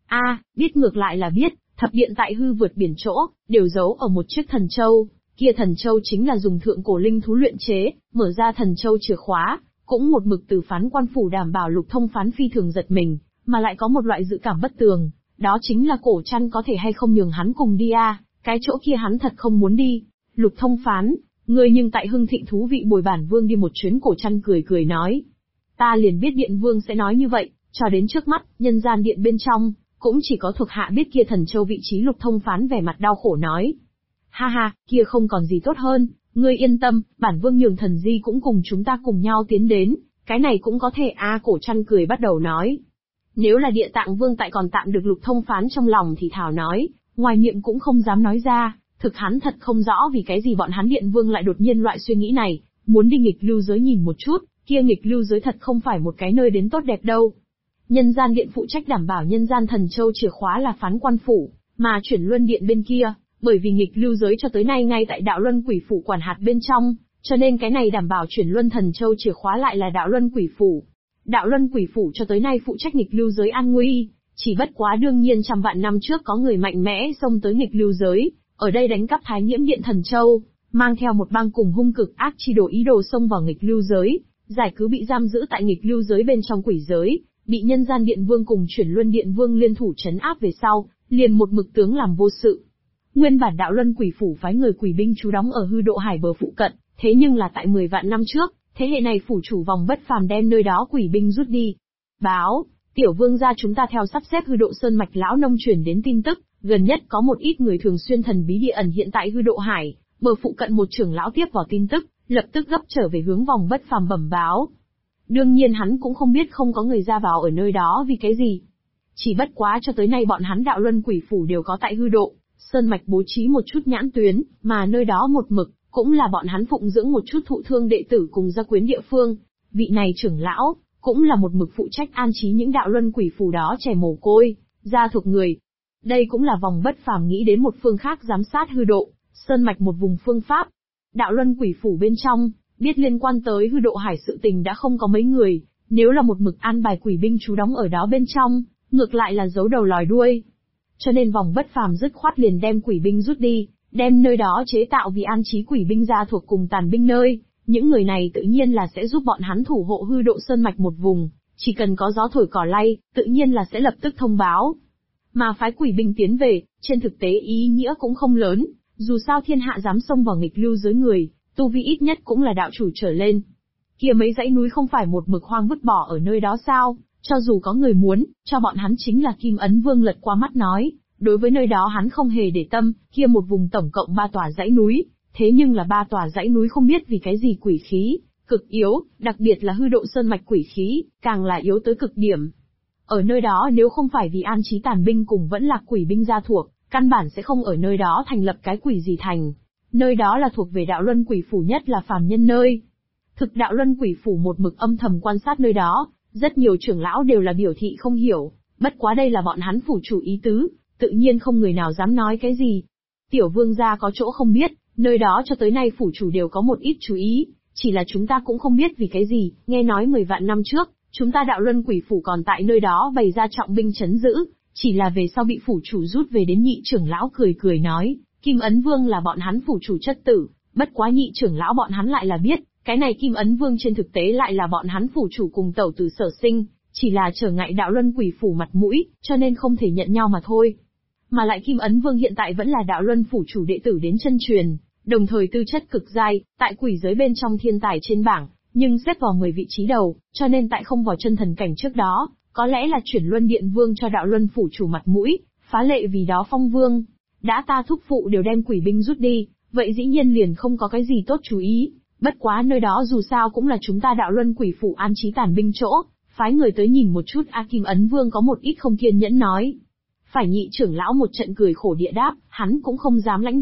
Biết ngược lại là biết, thập điện tại hư vượt biển chỗ, đều giấu ở một chiếc thần châu, kia thần châu chính là dùng thượng cổ linh thú luyện chế, mở ra thần châu chìa khóa, cũng một mực từ phán quan phủ đảm bảo Lục Thông Phán phi thường giật mình, mà lại có một loại dự cảm bất tường, đó chính là Cổ Trăn có thể hay không nhường hắn cùng đi cái chỗ kia hắn thật không muốn đi. Lục Thông Phán, ngươi nhưng tại Hưng Thịnh thú vị bồi bản vương đi một chuyến. Cổ Trăn cười cười nói. Ta liền biết Điện Vương sẽ nói như vậy, cho đến trước mắt, nhân gian điện bên trong, cũng chỉ có thuộc hạ biết kia thần châu vị trí. Lục Thông Phán vẻ mặt đau khổ nói. Ha ha, kia không còn gì tốt hơn, ngươi yên tâm, bản vương nhường thần di cũng cùng chúng ta cùng nhau tiến đến, cái này cũng có thể Cổ Trăn cười bắt đầu nói. Nếu là Địa Tạng Vương tại còn tạm được. Lục Thông Phán trong lòng thì thào nói, ngoài miệng cũng không dám nói ra, thực hắn thật không rõ vì cái gì bọn hắn Điện Vương lại đột nhiên loại suy nghĩ này, muốn đi nghịch lưu giới nhìn một chút, kia nghịch lưu giới thật không phải một cái nơi đến tốt đẹp đâu. Nhân gian điện phụ trách đảm bảo nhân gian thần châu chìa khóa là phán quan phủ, mà chuyển luân điện bên kia, bởi vì nghịch lưu giới cho tới nay ngay tại đạo luân quỷ phủ quản hạt bên trong, cho nên cái này đảm bảo chuyển luân thần châu chìa khóa lại là đạo luân quỷ phủ. Đạo luân quỷ phủ cho tới nay phụ trách nghịch lưu giới an nguy, chỉ bất quá đương nhiên trăm vạn năm trước có người mạnh mẽ xông tới nghịch lưu giới, ở đây đánh cắp Thái Nhiễm Điện thần châu, mang theo một bang cùng hung cực ác chi đồ ý đồ xông vào nghịch lưu giới, giải cứu bị giam giữ tại nghịch lưu giới bên trong quỷ giới, bị nhân gian điện vương cùng chuyển luân điện vương liên thủ trấn áp về sau, liền một mực tướng làm vô sự. Nguyên bản đạo luân quỷ phủ phái người quỷ binh trú đóng ở hư độ hải bờ phụ cận, thế nhưng là tại 10 vạn năm trước, thế hệ này phủ chủ vòng bất phàm đem nơi đó quỷ binh rút đi. Báo, tiểu vương gia chúng ta theo sắp xếp hư độ sơn mạch lão nông truyền đến tin tức, gần nhất có một ít người thường xuyên thần bí địa ẩn hiện tại hư độ hải, bờ phụ cận. Một trưởng lão tiếp vào tin tức, lập tức gấp trở về hướng vòng bất phàm bẩm báo. Đương nhiên hắn cũng không biết không có người ra vào ở nơi đó vì cái gì. Chỉ bất quá cho tới nay bọn hắn đạo luân quỷ phủ đều có tại hư độ sơn mạch bố trí một chút nhãn tuyến, mà nơi đó một mực cũng là bọn hắn phụng dưỡng một chút thụ thương đệ tử cùng gia quyến địa phương. Vị này trưởng lão cũng là một mực phụ trách an trí những đạo luân quỷ phủ đó trẻ mồ côi, gia thuộc người. Đây cũng là vòng bất phàm nghĩ đến một phương khác giám sát hư độ sơn mạch một vùng phương pháp. Đạo luân quỷ phủ bên trong, biết liên quan tới hư độ hải sự tình đã không có mấy người, nếu là một mực an bài quỷ binh trú đóng ở đó bên trong, ngược lại là giấu đầu lòi đuôi. Cho nên vòng bất phàm dứt khoát liền đem quỷ binh rút đi, đem nơi đó chế tạo vì an trí quỷ binh gia thuộc cùng tàn binh nơi. Những người này tự nhiên là sẽ giúp bọn hắn thủ hộ hư độ sơn mạch một vùng, chỉ cần có gió thổi cỏ lay, tự nhiên là sẽ lập tức thông báo. Mà phái quỷ binh tiến về, trên thực tế ý nghĩa cũng không lớn, dù sao thiên hạ dám xông vào nghịch lưu giới người, tu vi ít nhất cũng là đạo chủ trở lên. Kia mấy dãy núi không phải một mực hoang vứt bỏ ở nơi đó sao, cho dù có người muốn, cho bọn hắn chính là Kim Ấn Vương lật qua mắt nói, đối với nơi đó hắn không hề để tâm, kia một vùng tổng cộng 3 tòa dãy núi, thế nhưng là 3 tòa dãy núi không biết vì cái gì quỷ khí, cực yếu, đặc biệt là hư độ sơn mạch quỷ khí, càng là yếu tới cực điểm. Ở nơi đó nếu không phải vì an trí tàn binh cùng vẫn là quỷ binh gia thuộc, căn bản sẽ không ở nơi đó thành lập cái quỷ gì thành. Nơi đó là thuộc về đạo luân quỷ phủ nhất là phàm nhân nơi. Thực đạo luân quỷ phủ một mực âm thầm quan sát nơi đó, rất nhiều trưởng lão đều là biểu thị không hiểu, bất quá đây là bọn hắn phủ chủ ý tứ, tự nhiên không người nào dám nói cái gì. Tiểu vương gia có chỗ không biết, nơi đó cho tới nay phủ chủ đều có một ít chú ý, chỉ là chúng ta cũng không biết vì cái gì, nghe nói 10 vạn năm trước, chúng ta đạo luân quỷ phủ còn tại nơi đó bày ra trọng binh trấn giữ, chỉ là về sau bị phủ chủ rút về đến. Nhị trưởng lão cười cười nói, Kim Ấn Vương là bọn hắn phủ chủ chất tử, bất quá nhị trưởng lão bọn hắn lại là biết, cái này Kim Ấn Vương trên thực tế lại là bọn hắn phủ chủ cùng tẩu tử sở sinh, chỉ là trở ngại đạo luân quỷ phủ mặt mũi, cho nên không thể nhận nhau mà thôi. Mà lại Kim Ấn Vương hiện tại vẫn là đạo luân phủ chủ đệ tử đến chân truyền, đồng thời tư chất cực giai, tại quỷ giới bên trong thiên tài trên bảng, nhưng xếp vào 10 vị trí đầu, cho nên tại không vào chân thần cảnh trước đó, có lẽ là chuyển luân điện vương cho đạo luân phủ chủ mặt mũi, phá lệ vì đó phong vương. Đã ta thúc phụ đều đem quỷ binh rút đi, vậy dĩ nhiên liền không có cái gì tốt chú ý, bất quá nơi đó dù sao cũng là chúng ta đạo luân quỷ phủ an trí tàn binh chỗ, phái người tới nhìn một chút. Kim Ấn Vương có một ít không kiên nhẫn nói. Phải nhị trưởng lão một trận cười khổ địa đáp, hắn cũng không dám lãnh đạm,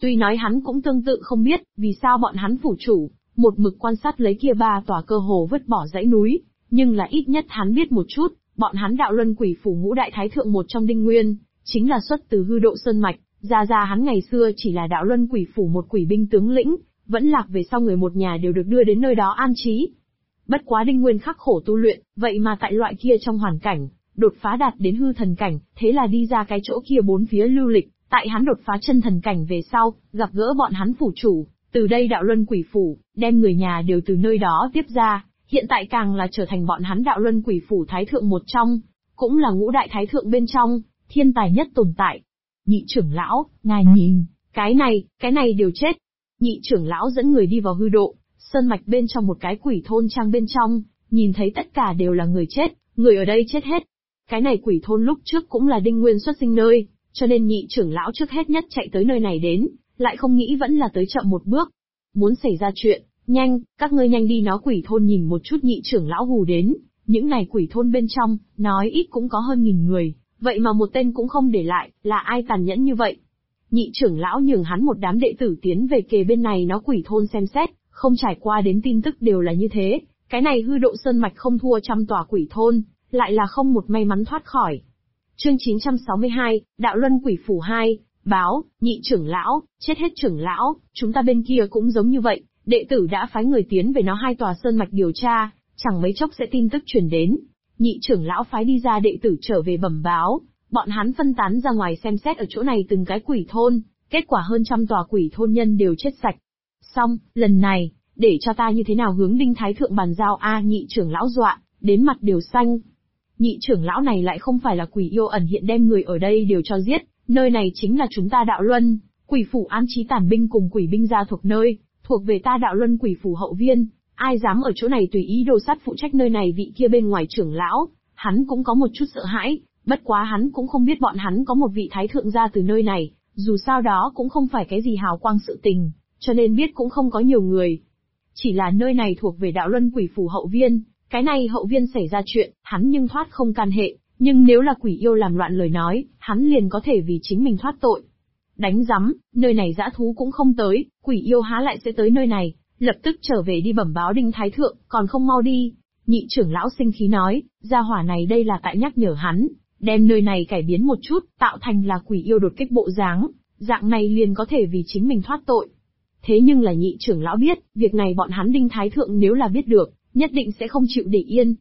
Tuy nói hắn cũng tương tự không biết, vì sao bọn hắn phủ chủ, một mực quan sát lấy kia ba tòa cơ hồ vứt bỏ dãy núi, nhưng là ít nhất hắn biết một chút, bọn hắn đạo luân quỷ phủ ngũ đại thái thượng một trong Đinh Nguyên, chính là xuất từ hư độ sơn mạch, ra hắn ngày xưa chỉ là đạo luân quỷ phủ một quỷ binh tướng lĩnh, vẫn lạc về sau người một nhà đều được đưa đến nơi đó an trí. Bất quá Đinh Nguyên khắc khổ tu luyện, vậy mà tại loại kia trong hoàn cảnh, đột phá đạt đến hư thần cảnh, thế là đi ra cái chỗ kia bốn phía lưu lịch, tại hắn đột phá chân thần cảnh về sau, gặp gỡ bọn hắn phủ chủ, từ đây đạo luân quỷ phủ, đem người nhà đều từ nơi đó tiếp ra, hiện tại càng là trở thành bọn hắn đạo luân quỷ phủ thái thượng một trong, cũng là ngũ đại thái thượng bên trong, thiên tài nhất tồn tại. Nhị trưởng lão, ngài nhìn, cái này đều chết. Nhị trưởng lão dẫn người đi vào hư độ, sơn mạch bên trong một cái quỷ thôn trang bên trong, nhìn thấy tất cả đều là người chết, người ở đây chết hết. Cái này quỷ thôn lúc trước cũng là Đinh Nguyên xuất sinh nơi, cho nên nhị trưởng lão trước hết nhất chạy tới nơi này đến, lại không nghĩ vẫn là tới chậm một bước. Muốn xảy ra chuyện, nhanh, các ngươi nhanh đi nó quỷ thôn nhìn một chút nhị trưởng lão hù đến, những này quỷ thôn bên trong, nói ít cũng có hơn 1000 người, vậy mà một tên cũng không để lại, là ai tàn nhẫn như vậy? Nhị trưởng lão nhường hắn một đám đệ tử tiến về kề bên này nó quỷ thôn xem xét, không trải qua đến tin tức đều là như thế, cái này hư độ sơn mạch không thua trăm tòa quỷ thôn, lại là không một may mắn thoát khỏi. Chương 962, Đạo Luân Quỷ Phủ 2, báo, nhị trưởng lão, chết hết trưởng lão, chúng ta bên kia cũng giống như vậy, đệ tử đã phái người tiến về nó hai tòa sơn mạch điều tra, chẳng mấy chốc sẽ tin tức truyền đến. Nhị trưởng lão phái đi ra đệ tử trở về bẩm báo, bọn hắn phân tán ra ngoài xem xét ở chỗ này từng cái quỷ thôn, kết quả hơn trăm tòa quỷ thôn nhân đều chết sạch. Xong, lần này, để cho ta như thế nào hướng Đinh Thái Thượng bàn giao a nhị trưởng lão dọa, đến mặt đều xanh. Nhị trưởng lão này lại không phải là quỷ yêu ẩn hiện đem người ở đây đều cho giết, nơi này chính là chúng ta đạo luân, quỷ phủ an trí tàn binh cùng quỷ binh gia thuộc nơi, thuộc về ta đạo luân quỷ phủ hậu viên, ai dám ở chỗ này tùy ý đồ sát phụ trách nơi này vị kia bên ngoài trưởng lão, hắn cũng có một chút sợ hãi, bất quá hắn cũng không biết bọn hắn có một vị thái thượng ra từ nơi này, dù sao đó cũng không phải cái gì hào quang sự tình, cho nên biết cũng không có nhiều người. Chỉ là nơi này thuộc về đạo luân quỷ phủ hậu viên, cái này hậu viên xảy ra chuyện, hắn nhưng thoát không can hệ, nhưng nếu là quỷ yêu làm loạn lời nói, hắn liền có thể vì chính mình thoát tội. Đánh rắm, nơi này dã thú cũng không tới, quỷ yêu há lại sẽ tới nơi này, lập tức trở về đi bẩm báo Đinh Thái Thượng, còn không mau đi. Nhị trưởng lão sinh khí nói, gia hỏa này đây là tại nhắc nhở hắn, đem nơi này cải biến một chút, tạo thành là quỷ yêu đột kích bộ dáng, dạng này liền có thể vì chính mình thoát tội. Thế nhưng là nhị trưởng lão biết, việc này bọn hắn Đinh Thái Thượng nếu là biết được, nhất định sẽ không chịu để yên.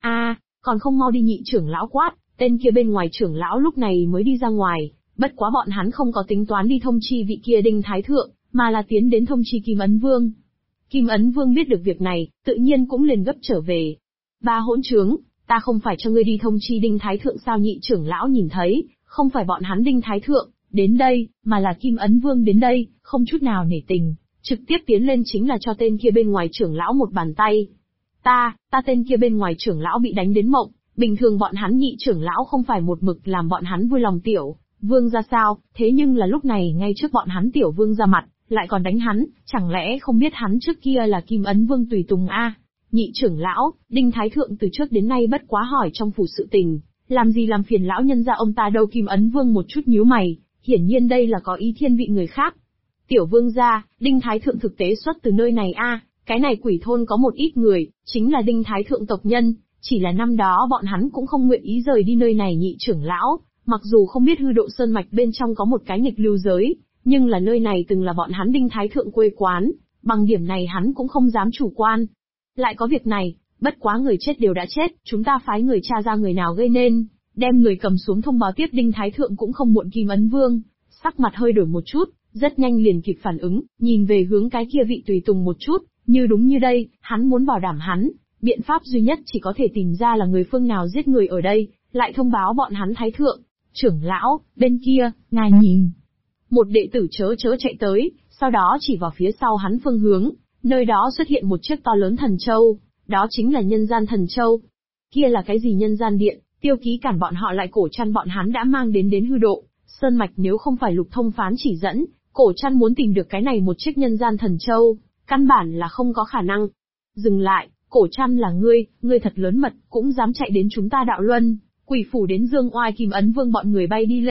Còn không mau đi nhị trưởng lão quát, tên kia bên ngoài trưởng lão lúc này mới đi ra ngoài, bất quá bọn hắn không có tính toán đi thông chi vị kia Đinh Thái Thượng, mà là tiến đến thông chi Kim Ấn Vương. Kim Ấn Vương biết được việc này, tự nhiên cũng liền gấp trở về. Ba hỗn trướng, ta không phải cho ngươi đi thông chi Đinh Thái Thượng sao? Nhị trưởng lão nhìn thấy, không phải bọn hắn Đinh Thái Thượng đến đây, mà là Kim Ấn Vương đến đây, không chút nào nể tình, trực tiếp tiến lên chính là cho tên kia bên ngoài trưởng lão một bàn tay. Ta tên kia bên ngoài trưởng lão bị đánh đến mộng, bình thường bọn hắn nhị trưởng lão không phải một mực làm bọn hắn vui lòng tiểu vương ra sao, thế nhưng là lúc này ngay trước bọn hắn tiểu vương ra mặt, lại còn đánh hắn, chẳng lẽ không biết hắn trước kia là Kim Ấn Vương tùy tùng a? Nhị trưởng lão, Đinh Thái Thượng từ trước đến nay bất quá hỏi trong phủ sự tình, làm gì làm phiền lão nhân gia ông ta đâu? Kim Ấn Vương một chút nhíu mày, hiển nhiên đây là có ý thiên vị người khác. Tiểu vương gia, Đinh Thái Thượng thực tế xuất từ nơi này a, cái này quỷ thôn có một ít người, chính là Đinh Thái Thượng tộc nhân, chỉ là năm đó bọn hắn cũng không nguyện ý rời đi nơi này. Nhị trưởng lão, mặc dù không biết hư độ sơn mạch bên trong có một cái nghịch lưu giới, nhưng là nơi này từng là bọn hắn Đinh Thái Thượng quê quán, bằng điểm này hắn cũng không dám chủ quan. Lại có việc này, bất quá người chết đều đã chết, chúng ta phái người tra ra người nào gây nên, đem người cầm xuống thông báo tiếp Đinh Thái Thượng cũng không muộn. Kim Ấn Vương, sắc mặt hơi đổi một chút, rất nhanh liền kịp phản ứng, nhìn về hướng cái kia vị tùy tùng một chút, như đúng như đây, hắn muốn bảo đảm hắn, biện pháp duy nhất chỉ có thể tìm ra là người phương nào giết người ở đây, lại thông báo bọn hắn Thái Thượng. Trưởng lão, bên kia, ngài nhìn. Một đệ tử chớ chạy tới, sau đó chỉ vào phía sau hắn phương hướng, nơi đó xuất hiện một chiếc to lớn thần châu, đó chính là nhân gian thần châu. Kia là cái gì? Nhân gian điện, tiêu ký cản bọn họ lại cổ chăn bọn hắn đã mang đến hư độ sơn mạch, nếu không phải Lục Thông Phán chỉ dẫn, cổ chăn muốn tìm được cái này một chiếc nhân gian thần châu, căn bản là không có khả năng. Dừng lại, cổ chăn là ngươi thật lớn mật, cũng dám chạy đến chúng ta đạo luân quỷ phủ đến dương oai. Kim Ấn Vương bọn người bay đi lên,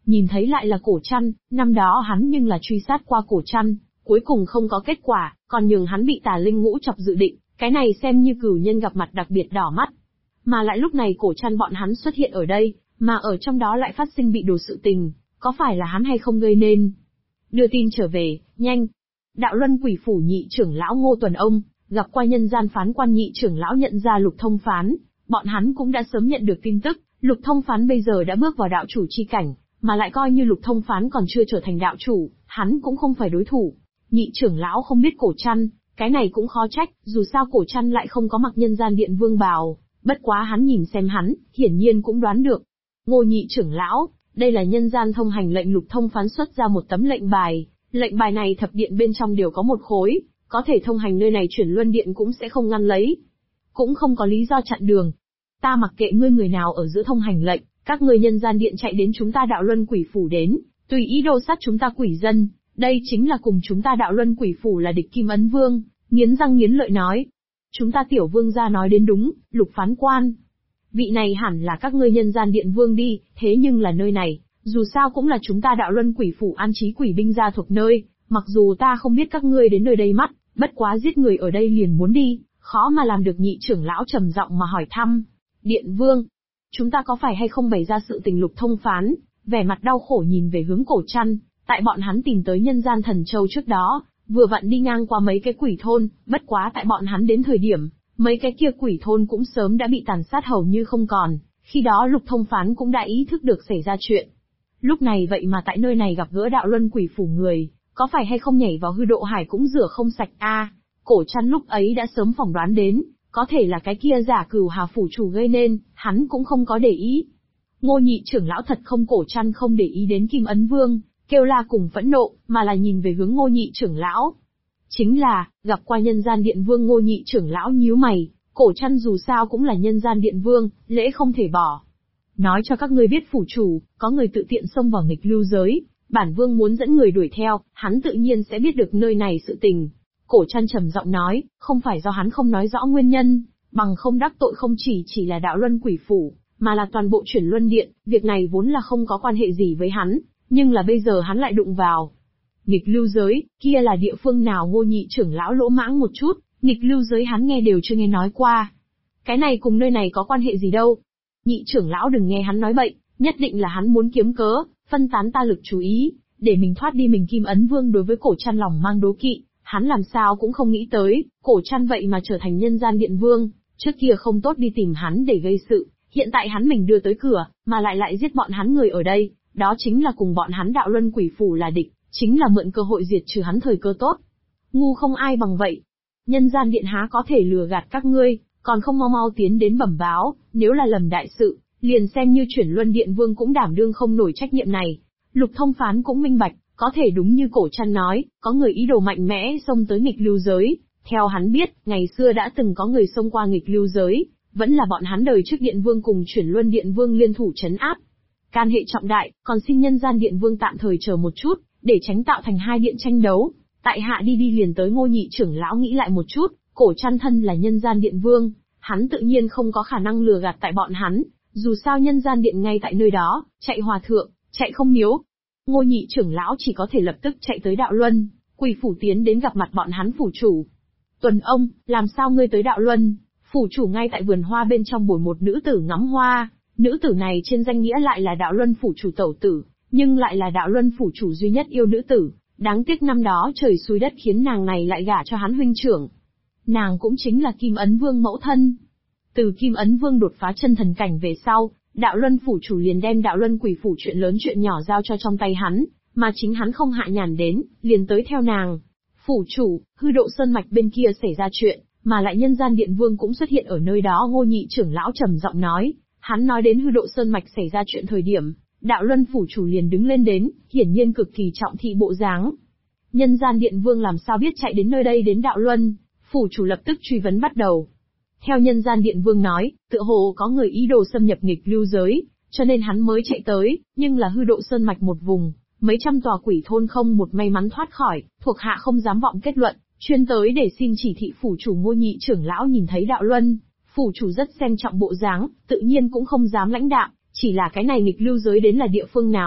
Nhìn thấy lại là Cổ Trăn, năm đó hắn nhưng là truy sát qua Cổ Trăn, cuối cùng không có kết quả, còn nhường hắn bị tà linh ngũ chọc dự định, cái này xem như cửu nhân gặp mặt đặc biệt đỏ mắt. Mà lại lúc này Cổ Trăn bọn hắn xuất hiện ở đây, mà ở trong đó lại phát sinh bị đồ sự tình, có phải là hắn hay không gây nên? Đưa tin trở về, nhanh. Đạo Luân Quỷ Phủ nhị trưởng lão Ngô Tuần Ông, gặp qua nhân gian phán quan nhị trưởng lão nhận ra Lục Thông Phán, bọn hắn cũng đã sớm nhận được tin tức, Lục Thông Phán bây giờ đã bước vào đạo chủ chi cảnh, mà lại coi như Lục Thông Phán còn chưa trở thành đạo chủ, hắn cũng không phải đối thủ. Nhị trưởng lão không biết Cổ Trăn, cái này cũng khó trách, dù sao Cổ Trăn lại không có mặc nhân gian điện vương bào, bất quá hắn nhìn xem hắn, hiển nhiên cũng đoán được. Ngô nhị trưởng lão, đây là nhân gian thông hành lệnh. Lục Thông Phán xuất ra một tấm lệnh bài này thập điện bên trong đều có một khối, có thể thông hành nơi này chuyển luân điện cũng sẽ không ngăn lấy. Cũng không có lý do chặn đường. Ta mặc kệ ngươi người nào ở giữa thông hành lệnh, các ngươi nhân gian điện chạy đến chúng ta đạo luân quỷ phủ đến, tùy ý đồ sát chúng ta quỷ dân, đây chính là cùng chúng ta đạo luân quỷ phủ là địch. Kim Ấn Vương nghiến răng nghiến lợi nói. Chúng ta tiểu vương gia nói đến đúng, Lục phán quan. Vị này hẳn là các ngươi nhân gian điện vương đi, thế nhưng là nơi này, dù sao cũng là chúng ta đạo luân quỷ phủ an trí quỷ binh gia thuộc nơi, mặc dù ta không biết các ngươi đến nơi đây mắt, bất quá giết người ở đây liền muốn đi, khó mà làm được. Nhị trưởng lão trầm giọng mà hỏi thăm. Điện vương, chúng ta có phải hay không bày ra sự tình? Lục Thông Phán, vẻ mặt đau khổ nhìn về hướng Cổ Trăn, tại bọn hắn tìm tới nhân gian thần châu trước đó, vừa vặn đi ngang qua mấy cái quỷ thôn, bất quá tại bọn hắn đến thời điểm, mấy cái kia quỷ thôn cũng sớm đã bị tàn sát hầu như không còn, khi đó Lục Thông Phán cũng đã ý thức được xảy ra chuyện. Lúc này vậy mà tại nơi này gặp gỡ đạo luân quỷ phủ người, có phải hay không nhảy vào hư độ hải cũng rửa không sạch a? Cổ Trăn lúc ấy đã sớm phỏng đoán đến, có thể là cái kia giả Cửu Hà phủ chủ gây nên, hắn cũng không có để ý. Ngô nhị trưởng lão thật không? Cổ Trăn không để ý đến Kim Ấn Vương, kêu la cùng phẫn nộ, mà là nhìn về hướng Ngô nhị trưởng lão. Chính là, gặp qua nhân gian điện vương. Ngô nhị trưởng lão nhíu mày, Cổ Trăn dù sao cũng là nhân gian điện vương, lễ không thể bỏ. Nói cho các ngươi biết phủ chủ, có người tự tiện xông vào nghịch lưu giới, bản vương muốn dẫn người đuổi theo, hắn tự nhiên sẽ biết được nơi này sự tình. Cổ Trăn trầm giọng nói, không phải do hắn không nói rõ nguyên nhân, bằng không đắc tội không chỉ là đạo luân quỷ phủ, mà là toàn bộ chuyển luân điện, việc này vốn là không có quan hệ gì với hắn, nhưng là bây giờ hắn lại đụng vào. Nghịch lưu giới, kia là địa phương nào? Ngô nhị trưởng lão lỗ mãng một chút, nghịch lưu giới hắn nghe đều chưa nghe nói qua. Cái này cùng nơi này có quan hệ gì đâu? Nhị trưởng lão đừng nghe hắn nói bậy, nhất định là hắn muốn kiếm cớ, phân tán ta lực chú ý, để mình thoát đi. Mình Kim Ấn Vương đối với Cổ Trăn lòng mang đố kỵ, hắn làm sao cũng không nghĩ tới, Cổ Trăn vậy mà trở thành nhân gian điện vương, trước kia không tốt đi tìm hắn để gây sự, hiện tại hắn mình đưa tới cửa, mà lại giết bọn hắn người ở đây, đó chính là cùng bọn hắn đạo luân quỷ phủ là địch, chính là mượn cơ hội diệt trừ hắn thời cơ tốt. Ngu không ai bằng vậy. Nhân gian điện há có thể lừa gạt các ngươi, còn không mau mau tiến đến bẩm báo, nếu là lầm đại sự, liền xem như chuyển luân điện vương cũng đảm đương không nổi trách nhiệm này. Lục Thông Phán cũng minh bạch, có thể đúng như Cổ Trăn nói, có người ý đồ mạnh mẽ xông tới nghịch lưu giới. Theo hắn biết, ngày xưa đã từng có người xông qua nghịch lưu giới, vẫn là bọn hắn đời trước điện vương cùng chuyển luân điện vương liên thủ trấn áp. Can hệ trọng đại, còn xin nhân gian điện vương tạm thời chờ một chút, để tránh tạo thành hai điện tranh đấu. Tại hạ đi liền tới. Ngô nhị trưởng lão nghĩ lại một chút, Cổ Trăn thân là nhân gian điện vương, hắn tự nhiên không có khả năng lừa gạt tại bọn hắn, dù sao nhân gian điện ngay tại nơi đó, chạy hòa thượng, chạy không miếu. Ngô nhị trưởng lão chỉ có thể lập tức chạy tới đạo luân, quỷ phủ tiến đến gặp mặt bọn hắn phủ chủ. Tuần ông, làm sao ngươi tới đạo luân? Phủ chủ ngay tại vườn hoa bên trong bồi một nữ tử ngắm hoa, nữ tử này trên danh nghĩa lại là đạo luân phủ chủ tẩu tử, nhưng lại là đạo luân phủ chủ duy nhất yêu nữ tử, đáng tiếc năm đó trời xui đất khiến nàng này lại gả cho hắn huynh trưởng. Nàng cũng chính là Kim Ấn Vương mẫu thân. Từ Kim Ấn Vương đột phá chân thần cảnh về sau, đạo luân phủ chủ liền đem đạo luân quỷ phủ chuyện lớn chuyện nhỏ giao cho trong tay hắn, mà chính hắn không hạ nhàn đến, liền tới theo nàng. Phủ chủ, hư độ sơn mạch bên kia xảy ra chuyện, mà lại nhân gian điện vương cũng xuất hiện ở nơi đó. Ngô nhị trưởng lão trầm giọng nói, hắn nói đến hư độ sơn mạch xảy ra chuyện thời điểm, đạo luân phủ chủ liền đứng lên đến, hiển nhiên cực kỳ trọng thị bộ dáng. Nhân gian điện vương làm sao biết chạy đến nơi đây đến đạo luân? Phủ chủ lập tức truy vấn bắt đầu. Theo nhân gian điện vương nói, tựa hồ có người ý đồ xâm nhập nghịch lưu giới, cho nên hắn mới chạy tới, nhưng là hư độ sơn mạch một vùng, mấy trăm tòa quỷ thôn không một may mắn thoát khỏi, thuộc hạ không dám vọng kết luận, chuyên tới để xin chỉ thị phủ chủ. Ngô nhị trưởng lão nhìn thấy đạo luân, phủ chủ rất xem trọng bộ dáng, tự nhiên cũng không dám lãnh đạm, chỉ là cái này nghịch lưu giới đến là địa phương nào,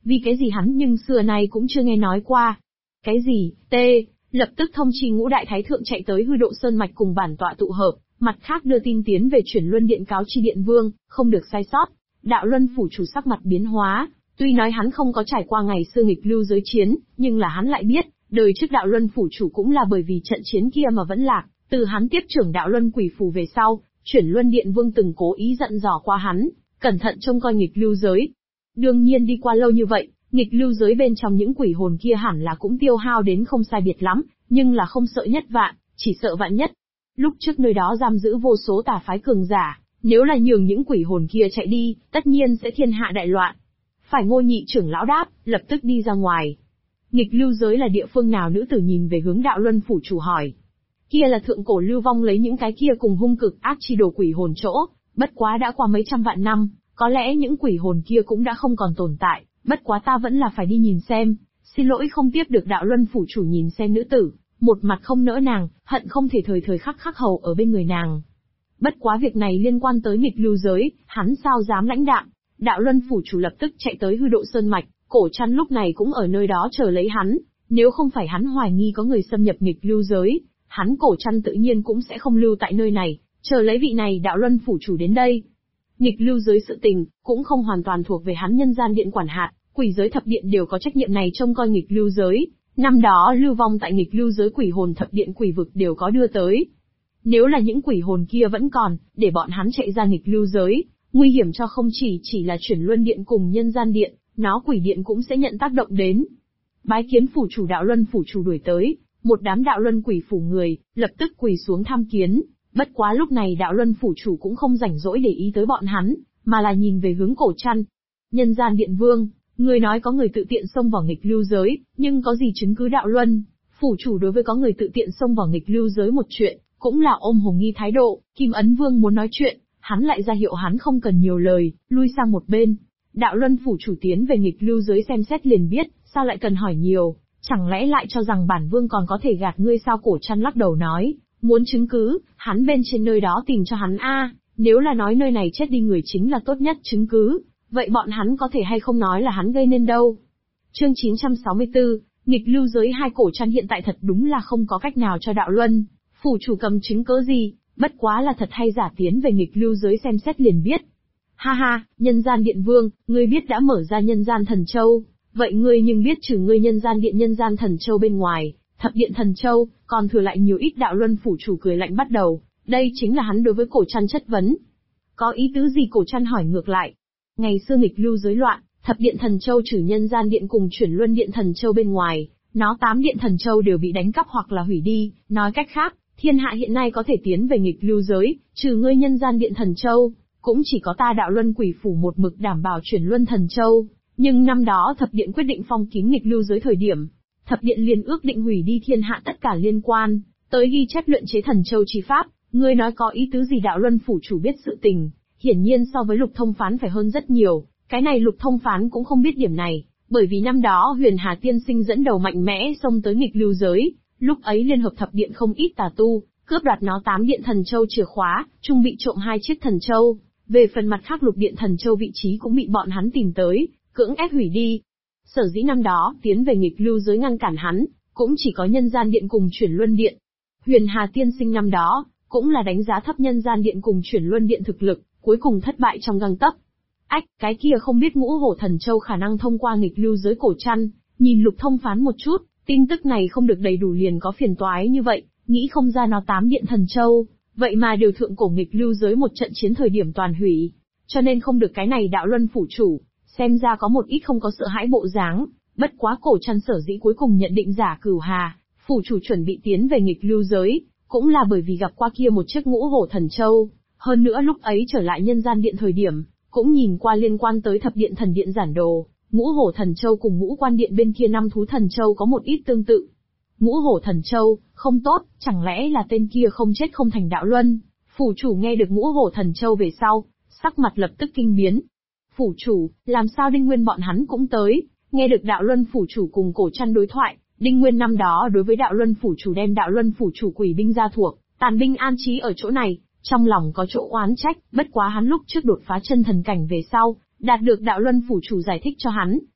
Vì cái gì hắn nhưng xưa nay cũng chưa nghe nói qua. Cái gì, lập tức thông chi ngũ đại thái thượng chạy tới Hư Độ Sơn Mạch cùng bản tọa tụ hợp, mặt khác đưa tin tiến về Chuyển Luân Điện cáo chi Điện Vương, không được sai sót. Đạo Luân phủ chủ sắc mặt biến hóa, tuy nói hắn không có trải qua ngày xưa nghịch lưu giới chiến, nhưng là hắn lại biết, đời trước Đạo Luân phủ chủ cũng là bởi vì trận chiến kia mà vẫn lạc, từ hắn tiếp trưởng Đạo Luân quỷ phủ về sau, Chuyển Luân Điện Vương từng cố ý dặn dò qua hắn, cẩn thận trông coi nghịch lưu giới. Đương nhiên đi qua lâu như vậy, nghịch lưu giới bên trong những quỷ hồn kia hẳn là cũng tiêu hao đến không sai biệt lắm, nhưng là không sợ nhất vạn, chỉ sợ vạn nhất. Lúc trước nơi đó giam giữ vô số tà phái cường giả, nếu là nhường những quỷ hồn kia chạy đi, tất nhiên sẽ thiên hạ đại loạn. Phải Ngôi nhị trưởng lão đáp, lập tức đi ra ngoài. Nghịch lưu giới là địa phương nào? Nữ tử nhìn về hướng Đạo Luân phủ chủ hỏi. Kia là thượng cổ lưu vong lấy những cái kia cùng hung cực ác chi đồ quỷ hồn chỗ, bất quá đã qua mấy trăm vạn năm, có lẽ những quỷ hồn kia cũng đã không còn tồn tại, bất quá ta vẫn là phải đi nhìn xem. Xin lỗi không tiếp được. Đạo Luân phủ chủ nhìn xem nữ tử, một mặt không nỡ nàng, hận không thể thời thời khắc khắc hầu ở bên người nàng. Bất quá việc này liên quan tới nghịch lưu giới, hắn sao dám lãnh đạm. Đạo Luân phủ chủ lập tức chạy tới Hư Độ Sơn Mạch, Cổ Trăn lúc này cũng ở nơi đó chờ lấy hắn, nếu không phải hắn hoài nghi có người xâm nhập nghịch lưu giới, hắn Cổ Trăn tự nhiên cũng sẽ không lưu tại nơi này, chờ lấy vị này Đạo Luân phủ chủ đến đây. Nghịch lưu giới sự tình, cũng không hoàn toàn thuộc về hắn Nhân Gian Điện quản hạt, quỷ giới thập điện đều có trách nhiệm này trông coi nghịch lưu giới. Năm đó lưu vong tại nghịch lưu giới quỷ hồn thập điện quỷ vực đều có đưa tới. Nếu là những quỷ hồn kia vẫn còn, để bọn hắn chạy ra nghịch lưu giới, nguy hiểm cho không chỉ là Chuyển Luân Điện cùng Nhân Gian Điện, nó quỷ điện cũng sẽ nhận tác động đến. Bái kiến phủ chủ. Đạo Luân phủ chủ đuổi tới, một đám Đạo Luân quỷ phủ người, lập tức quỳ xuống tham kiến. Bất quá lúc này Đạo Luân phủ chủ cũng không rảnh rỗi để ý tới bọn hắn, mà là nhìn về hướng Cổ Trăn. Nhân Gian Điện Vương, người nói có người tự tiện xông vào nghịch lưu giới, nhưng có gì chứng cứ? Đạo Luân phủ chủ đối với có người tự tiện xông vào nghịch lưu giới một chuyện, cũng là ôm hồ nghi thái độ. Kim Ấn Vương muốn nói chuyện, hắn lại ra hiệu hắn không cần nhiều lời, lui sang một bên. Đạo Luân phủ chủ tiến về nghịch lưu giới xem xét liền biết, sao lại cần hỏi nhiều, chẳng lẽ lại cho rằng bản vương còn có thể gạt ngươi sao? Cổ Trăn lắc đầu nói, muốn chứng cứ, hắn bên trên nơi đó tìm cho hắn a. Nếu là nói nơi này chết đi người chính là tốt nhất chứng cứ, vậy bọn hắn có thể hay không nói là hắn gây nên đâu. Chương 964, nghịch lưu giới hai. Cổ Trăn hiện tại thật đúng là không có cách nào cho Đạo Luân phủ chủ cầm chứng cớ gì, bất quá là thật hay giả tiến về nghịch lưu giới xem xét liền biết. Ha ha, Nhân Gian Điện Vương, ngươi biết đã mở ra Nhân Gian Thần Châu, vậy ngươi nhưng biết trừ ngươi Nhân Gian Điện Nhân Gian Thần Châu bên ngoài, thập điện Thần Châu, còn thừa lại nhiều ít? Đạo Luân phủ chủ cười lạnh bắt đầu, đây chính là hắn đối với Cổ Trăn chất vấn. Có ý tứ gì? Cổ Trăn hỏi ngược lại. Ngày xưa nghịch lưu giới loạn, thập điện Thần Châu trừ Nhân Gian Điện cùng Chuyển Luân Điện Thần Châu bên ngoài, nó 8 điện Thần Châu đều bị đánh cắp hoặc là hủy đi, nói cách khác, thiên hạ hiện nay có thể tiến về nghịch lưu giới, trừ ngươi Nhân Gian Điện Thần Châu, cũng chỉ có ta Đạo Luân quỷ phủ một mực đảm bảo Chuyển Luân Thần Châu. Nhưng năm đó thập điện quyết định phong kín nghịch lưu giới thời điểm, thập điện liền ước định hủy đi thiên hạ tất cả liên quan tới ghi chép luyện chế Thần Châu chi pháp. Ngươi nói có ý tứ gì? Đạo Luân phủ chủ biết sự tình, hiển nhiên so với Lục Thông Phán phải hơn rất nhiều, cái này Lục Thông Phán cũng không biết điểm này, bởi vì năm đó Huyền Hà tiên sinh dẫn đầu mạnh mẽ xông tới nghịch lưu giới, lúc ấy liên hợp thập điện không ít tà tu, cướp đoạt nó 8 điện Thần Châu chìa khóa, chung bị trộm 2 chiếc Thần Châu. Về phần mặt khác Lục điện Thần Châu vị trí cũng bị bọn hắn tìm tới, cưỡng ép hủy đi. Sở dĩ năm đó tiến về nghịch lưu giới ngăn cản hắn, cũng chỉ có Nhân Gian Điện cùng Chuyển Luân Điện. Huyền Hà tiên sinh năm đó cũng là đánh giá thấp Nhân Gian Điện cùng Chuyển Luân Điện thực lực, cuối cùng thất bại trong gang tấc. Ách, cái kia không biết Ngũ Hổ Thần Châu khả năng thông qua nghịch lưu giới. Cổ Trăn nhìn Lục Thông Phán một chút, tin tức này không được đầy đủ liền có phiền toái như vậy, nghĩ không ra nó 8 điện Thần Châu, vậy mà đều thượng cổ nghịch lưu giới một trận chiến thời điểm toàn hủy, cho nên không được. Cái này Đạo Luân phủ chủ, xem ra có một ít không có sợ hãi bộ dáng. Bất quá Cổ Trăn sở dĩ cuối cùng nhận định giả Cửu Hà phủ chủ chuẩn bị tiến về nghịch lưu giới, cũng là bởi vì gặp qua kia một chiếc Ngũ Hổ Thần Châu, hơn nữa lúc ấy trở lại Nhân Gian Điện thời điểm, cũng nhìn qua liên quan tới thập điện thần điện giản đồ, Ngũ Hổ Thần Châu cùng Ngũ Quan Điện bên kia 5 thú Thần Châu có một ít tương tự. Ngũ Hổ Thần Châu, không tốt, chẳng lẽ là tên kia không chết không thành? Đạo Luân phủ chủ nghe được Ngũ Hổ Thần Châu về sau, sắc mặt lập tức kinh biến. Phủ chủ, làm sao Đinh Nguyên bọn hắn cũng tới? Nghe được Đạo Luân phủ chủ cùng Cổ Trăn đối thoại, Đinh Nguyên năm đó đối với Đạo Luân phủ chủ đem Đạo Luân phủ chủ quỷ binh ra thuộc, tàn binh an trí ở chỗ này, trong lòng có chỗ oán trách. Bất quá hắn lúc trước đột phá chân thần cảnh về sau, đạt được Đạo Luân phủ chủ giải thích cho hắn,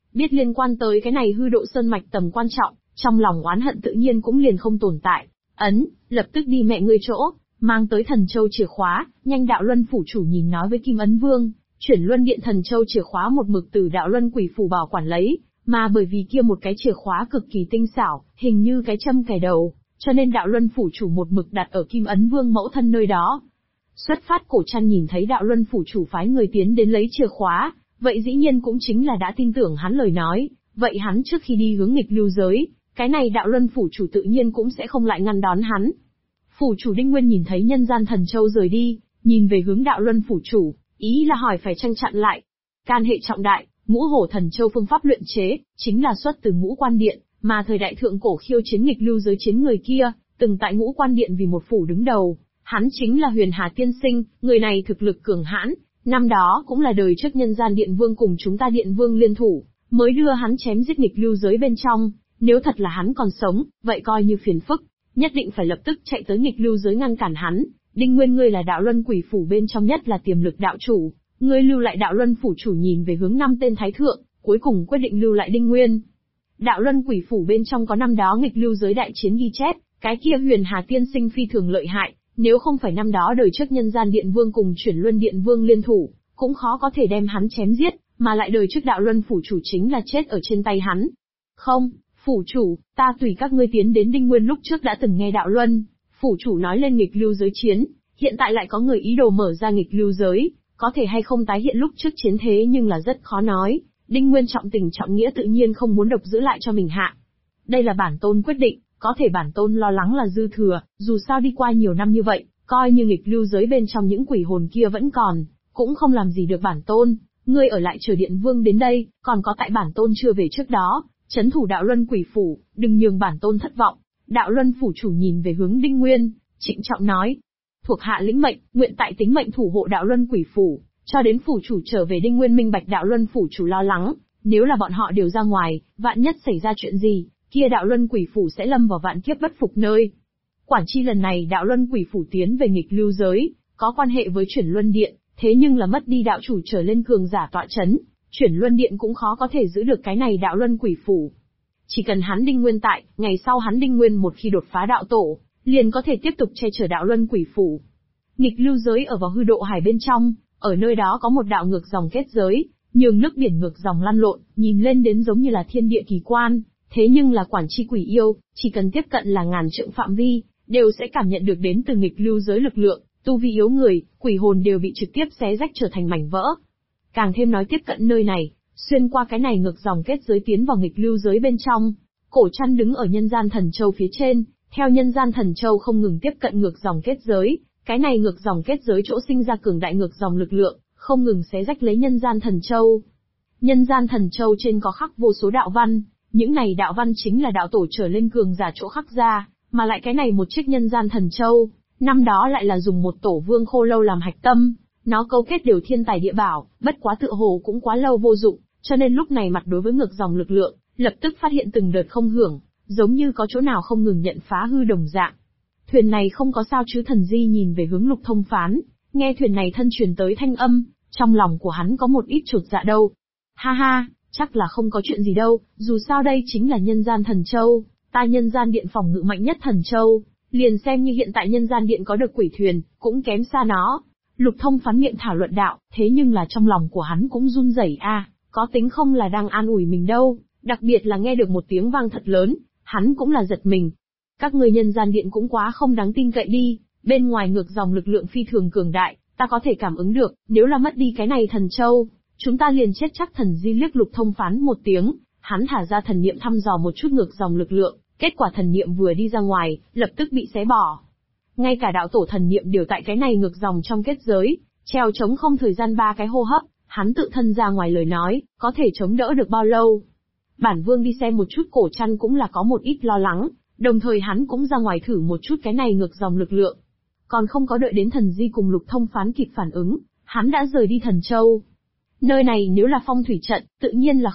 biết liên quan tới cái này hư độ sơn mạch tầm quan trọng, trong lòng oán hận tự nhiên cũng liền không tồn tại. Lập tức đi mẹ ngươi chỗ, mang tới thần châu chìa khóa, nhanh đạo luân phủ chủ nhìn nói với Kim Ấn Vương, chuyển luân điện thần châu chìa khóa một mực từ đạo luân quỷ phủ bảo quản lấy, mà bởi vì kia một cái chìa khóa cực kỳ tinh xảo, hình như cái châm cài đầu, cho nên đạo luân phủ chủ một mực đặt ở Kim Ấn Vương mẫu thân nơi đó. Xuất phát Cổ Trăn nhìn thấy đạo luân phủ chủ phái người tiến đến lấy chìa khóa, vậy dĩ nhiên cũng chính là đã tin tưởng hắn lời nói, vậy hắn trước khi đi hướng nghịch lưu giới, cái này đạo luân phủ chủ tự nhiên cũng sẽ không lại ngăn đón hắn. Phủ chủ Đinh Nguyên nhìn thấy nhân gian thần châu rời đi, nhìn về hướng đạo luân phủ chủ, ý là hỏi phải tranh chặn lại. Can hệ trọng đại, ngũ hổ thần châu phương pháp luyện chế, chính là xuất từ Ngũ Quan Điện, mà thời đại thượng cổ khiêu chiến nghịch lưu giới chiến người kia, từng tại Ngũ Quan Điện vì một phủ đứng đầu, hắn chính là Huyền Hà Tiên Sinh, người này thực lực cường hãn, năm đó cũng là đời trước nhân gian điện vương cùng chúng ta điện vương liên thủ, mới đưa hắn chém giết nghịch lưu giới bên trong, nếu thật là hắn còn sống, vậy coi như phiền phức, nhất định phải lập tức chạy tới nghịch lưu giới ngăn cản hắn. Đinh Nguyên ngươi là đạo luân quỷ phủ bên trong nhất là tiềm lực đạo chủ, ngươi lưu lại đạo luân phủ chủ nhìn về hướng 5 tên thái thượng, cuối cùng quyết định lưu lại Đinh Nguyên. Đạo luân quỷ phủ bên trong có năm đó nghịch lưu giới đại chiến ghi chép, cái kia Huyền Hà Tiên Sinh phi thường lợi hại, nếu không phải năm đó đời trước nhân gian điện vương cùng chuyển luân điện vương liên thủ, cũng khó có thể đem hắn chém giết, mà lại đời trước đạo luân phủ chủ chính là chết ở trên tay hắn. Không, phủ chủ, ta tùy các ngươi tiến đến Đinh Nguyên lúc trước đã từng nghe đạo luân phủ chủ nói lên nghịch lưu giới chiến, hiện tại lại có người ý đồ mở ra nghịch lưu giới, có thể hay không tái hiện lúc trước chiến thế nhưng là rất khó nói. Đinh Nguyên trọng tình trọng nghĩa tự nhiên không muốn độc giữ lại cho mình hạ. Đây là bản tôn quyết định, có thể bản tôn lo lắng là dư thừa, dù sao đi qua nhiều năm như vậy, coi như nghịch lưu giới bên trong những quỷ hồn kia vẫn còn, cũng không làm gì được bản tôn. Ngươi ở lại chờ điện vương đến đây, còn có tại bản tôn chưa về trước đó, trấn thủ đạo luân quỷ phủ, đừng nhường bản tôn thất vọng. Đạo luân phủ chủ nhìn về hướng Đinh Nguyên, trịnh trọng nói, thuộc hạ lĩnh mệnh, nguyện tại tính mệnh thủ hộ đạo luân quỷ phủ, cho đến phủ chủ trở về. Đinh Nguyên minh bạch đạo luân phủ chủ lo lắng, nếu là bọn họ đều ra ngoài, vạn nhất xảy ra chuyện gì, kia đạo luân quỷ phủ sẽ lâm vào vạn kiếp bất phục nơi. Quản chi lần này đạo luân quỷ phủ tiến về nghịch lưu giới, có quan hệ với chuyển luân điện, thế nhưng là mất đi đạo chủ trở lên cường giả tọa chấn, chuyển luân điện cũng khó có thể giữ được cái này đạo luân quỷ phủ. Chỉ cần hắn Đinh Nguyên tại, ngày sau hắn Đinh Nguyên một khi đột phá đạo tổ, liền có thể tiếp tục che chở đạo luân quỷ phủ. Nghịch lưu giới ở vào hư độ hải bên trong, ở nơi đó có một đạo ngược dòng kết giới, nhường nước biển ngược dòng lăn lộn, nhìn lên đến giống như là thiên địa kỳ quan, thế nhưng là quản chi quỷ yêu, chỉ cần tiếp cận là ngàn trượng phạm vi, đều sẽ cảm nhận được đến từ nghịch lưu giới lực lượng, tu vi yếu người, quỷ hồn đều bị trực tiếp xé rách trở thành mảnh vỡ. Càng thêm nói tiếp cận nơi này, xuyên qua cái này ngược dòng kết giới tiến vào nghịch lưu giới bên trong. Cổ Trăn đứng ở nhân gian thần châu phía trên, theo nhân gian thần châu không ngừng tiếp cận ngược dòng kết giới, cái này ngược dòng kết giới chỗ sinh ra cường đại ngược dòng lực lượng, không ngừng xé rách lấy nhân gian thần châu. Nhân gian thần châu trên có khắc vô số đạo văn, những này đạo văn chính là đạo tổ trở lên cường giả chỗ khắc ra, mà lại cái này một chiếc nhân gian thần châu, năm đó lại là dùng một tổ vương khô lâu làm hạch tâm, nó cấu kết đều thiên tài địa bảo, bất quá tựa hồ cũng quá lâu vô dụng, cho nên lúc này mặt đối với ngược dòng lực lượng, lập tức phát hiện từng đợt không hưởng, giống như có chỗ nào không ngừng nhận phá hư đồng dạng. Thuyền này không có sao chứ? Thần Di nhìn về hướng Lục Thông Phán, nghe thuyền này thân truyền tới thanh âm, trong lòng của hắn có một ít chột dạ đâu. Ha ha, chắc là không có chuyện gì đâu, dù sao đây chính là nhân gian thần châu, ta nhân gian điện phòng ngự mạnh nhất thần châu, liền xem như hiện tại nhân gian điện có được quỷ thuyền, cũng kém xa nó. Lục Thông Phán miệng thảo luận đạo, thế nhưng là trong lòng của hắn cũng run rẩy có tính không là đang an ủi mình đâu, đặc biệt là nghe được một tiếng vang thật lớn, hắn cũng là giật mình. Các ngươi nhân gian điện cũng quá không đáng tin cậy đi, bên ngoài ngược dòng lực lượng phi thường cường đại, ta có thể cảm ứng được, nếu là mất đi cái này thần châu, chúng ta liền chết chắc. Thần Di liếc Lục Thông Phán một tiếng, hắn thả ra thần niệm thăm dò một chút ngược dòng lực lượng, kết quả thần niệm vừa đi ra ngoài, lập tức bị xé bỏ. Ngay cả đạo tổ thần niệm đều tại cái này ngược dòng trong kết giới, treo chống không thời gian 3 cái hô hấp, hắn tự thân ra ngoài lời nói, có thể chống đỡ được bao lâu. Bản vương đi xem một chút. Cổ Trăn cũng là có một ít lo lắng, đồng thời hắn cũng ra ngoài thử một chút cái này ngược dòng lực lượng. Còn không có đợi đến Thần Di cùng Lục Thông Phán kịp phản ứng, hắn đã rời đi Thần Châu. Nơi này nếu là phong thủy trận, tự nhiên là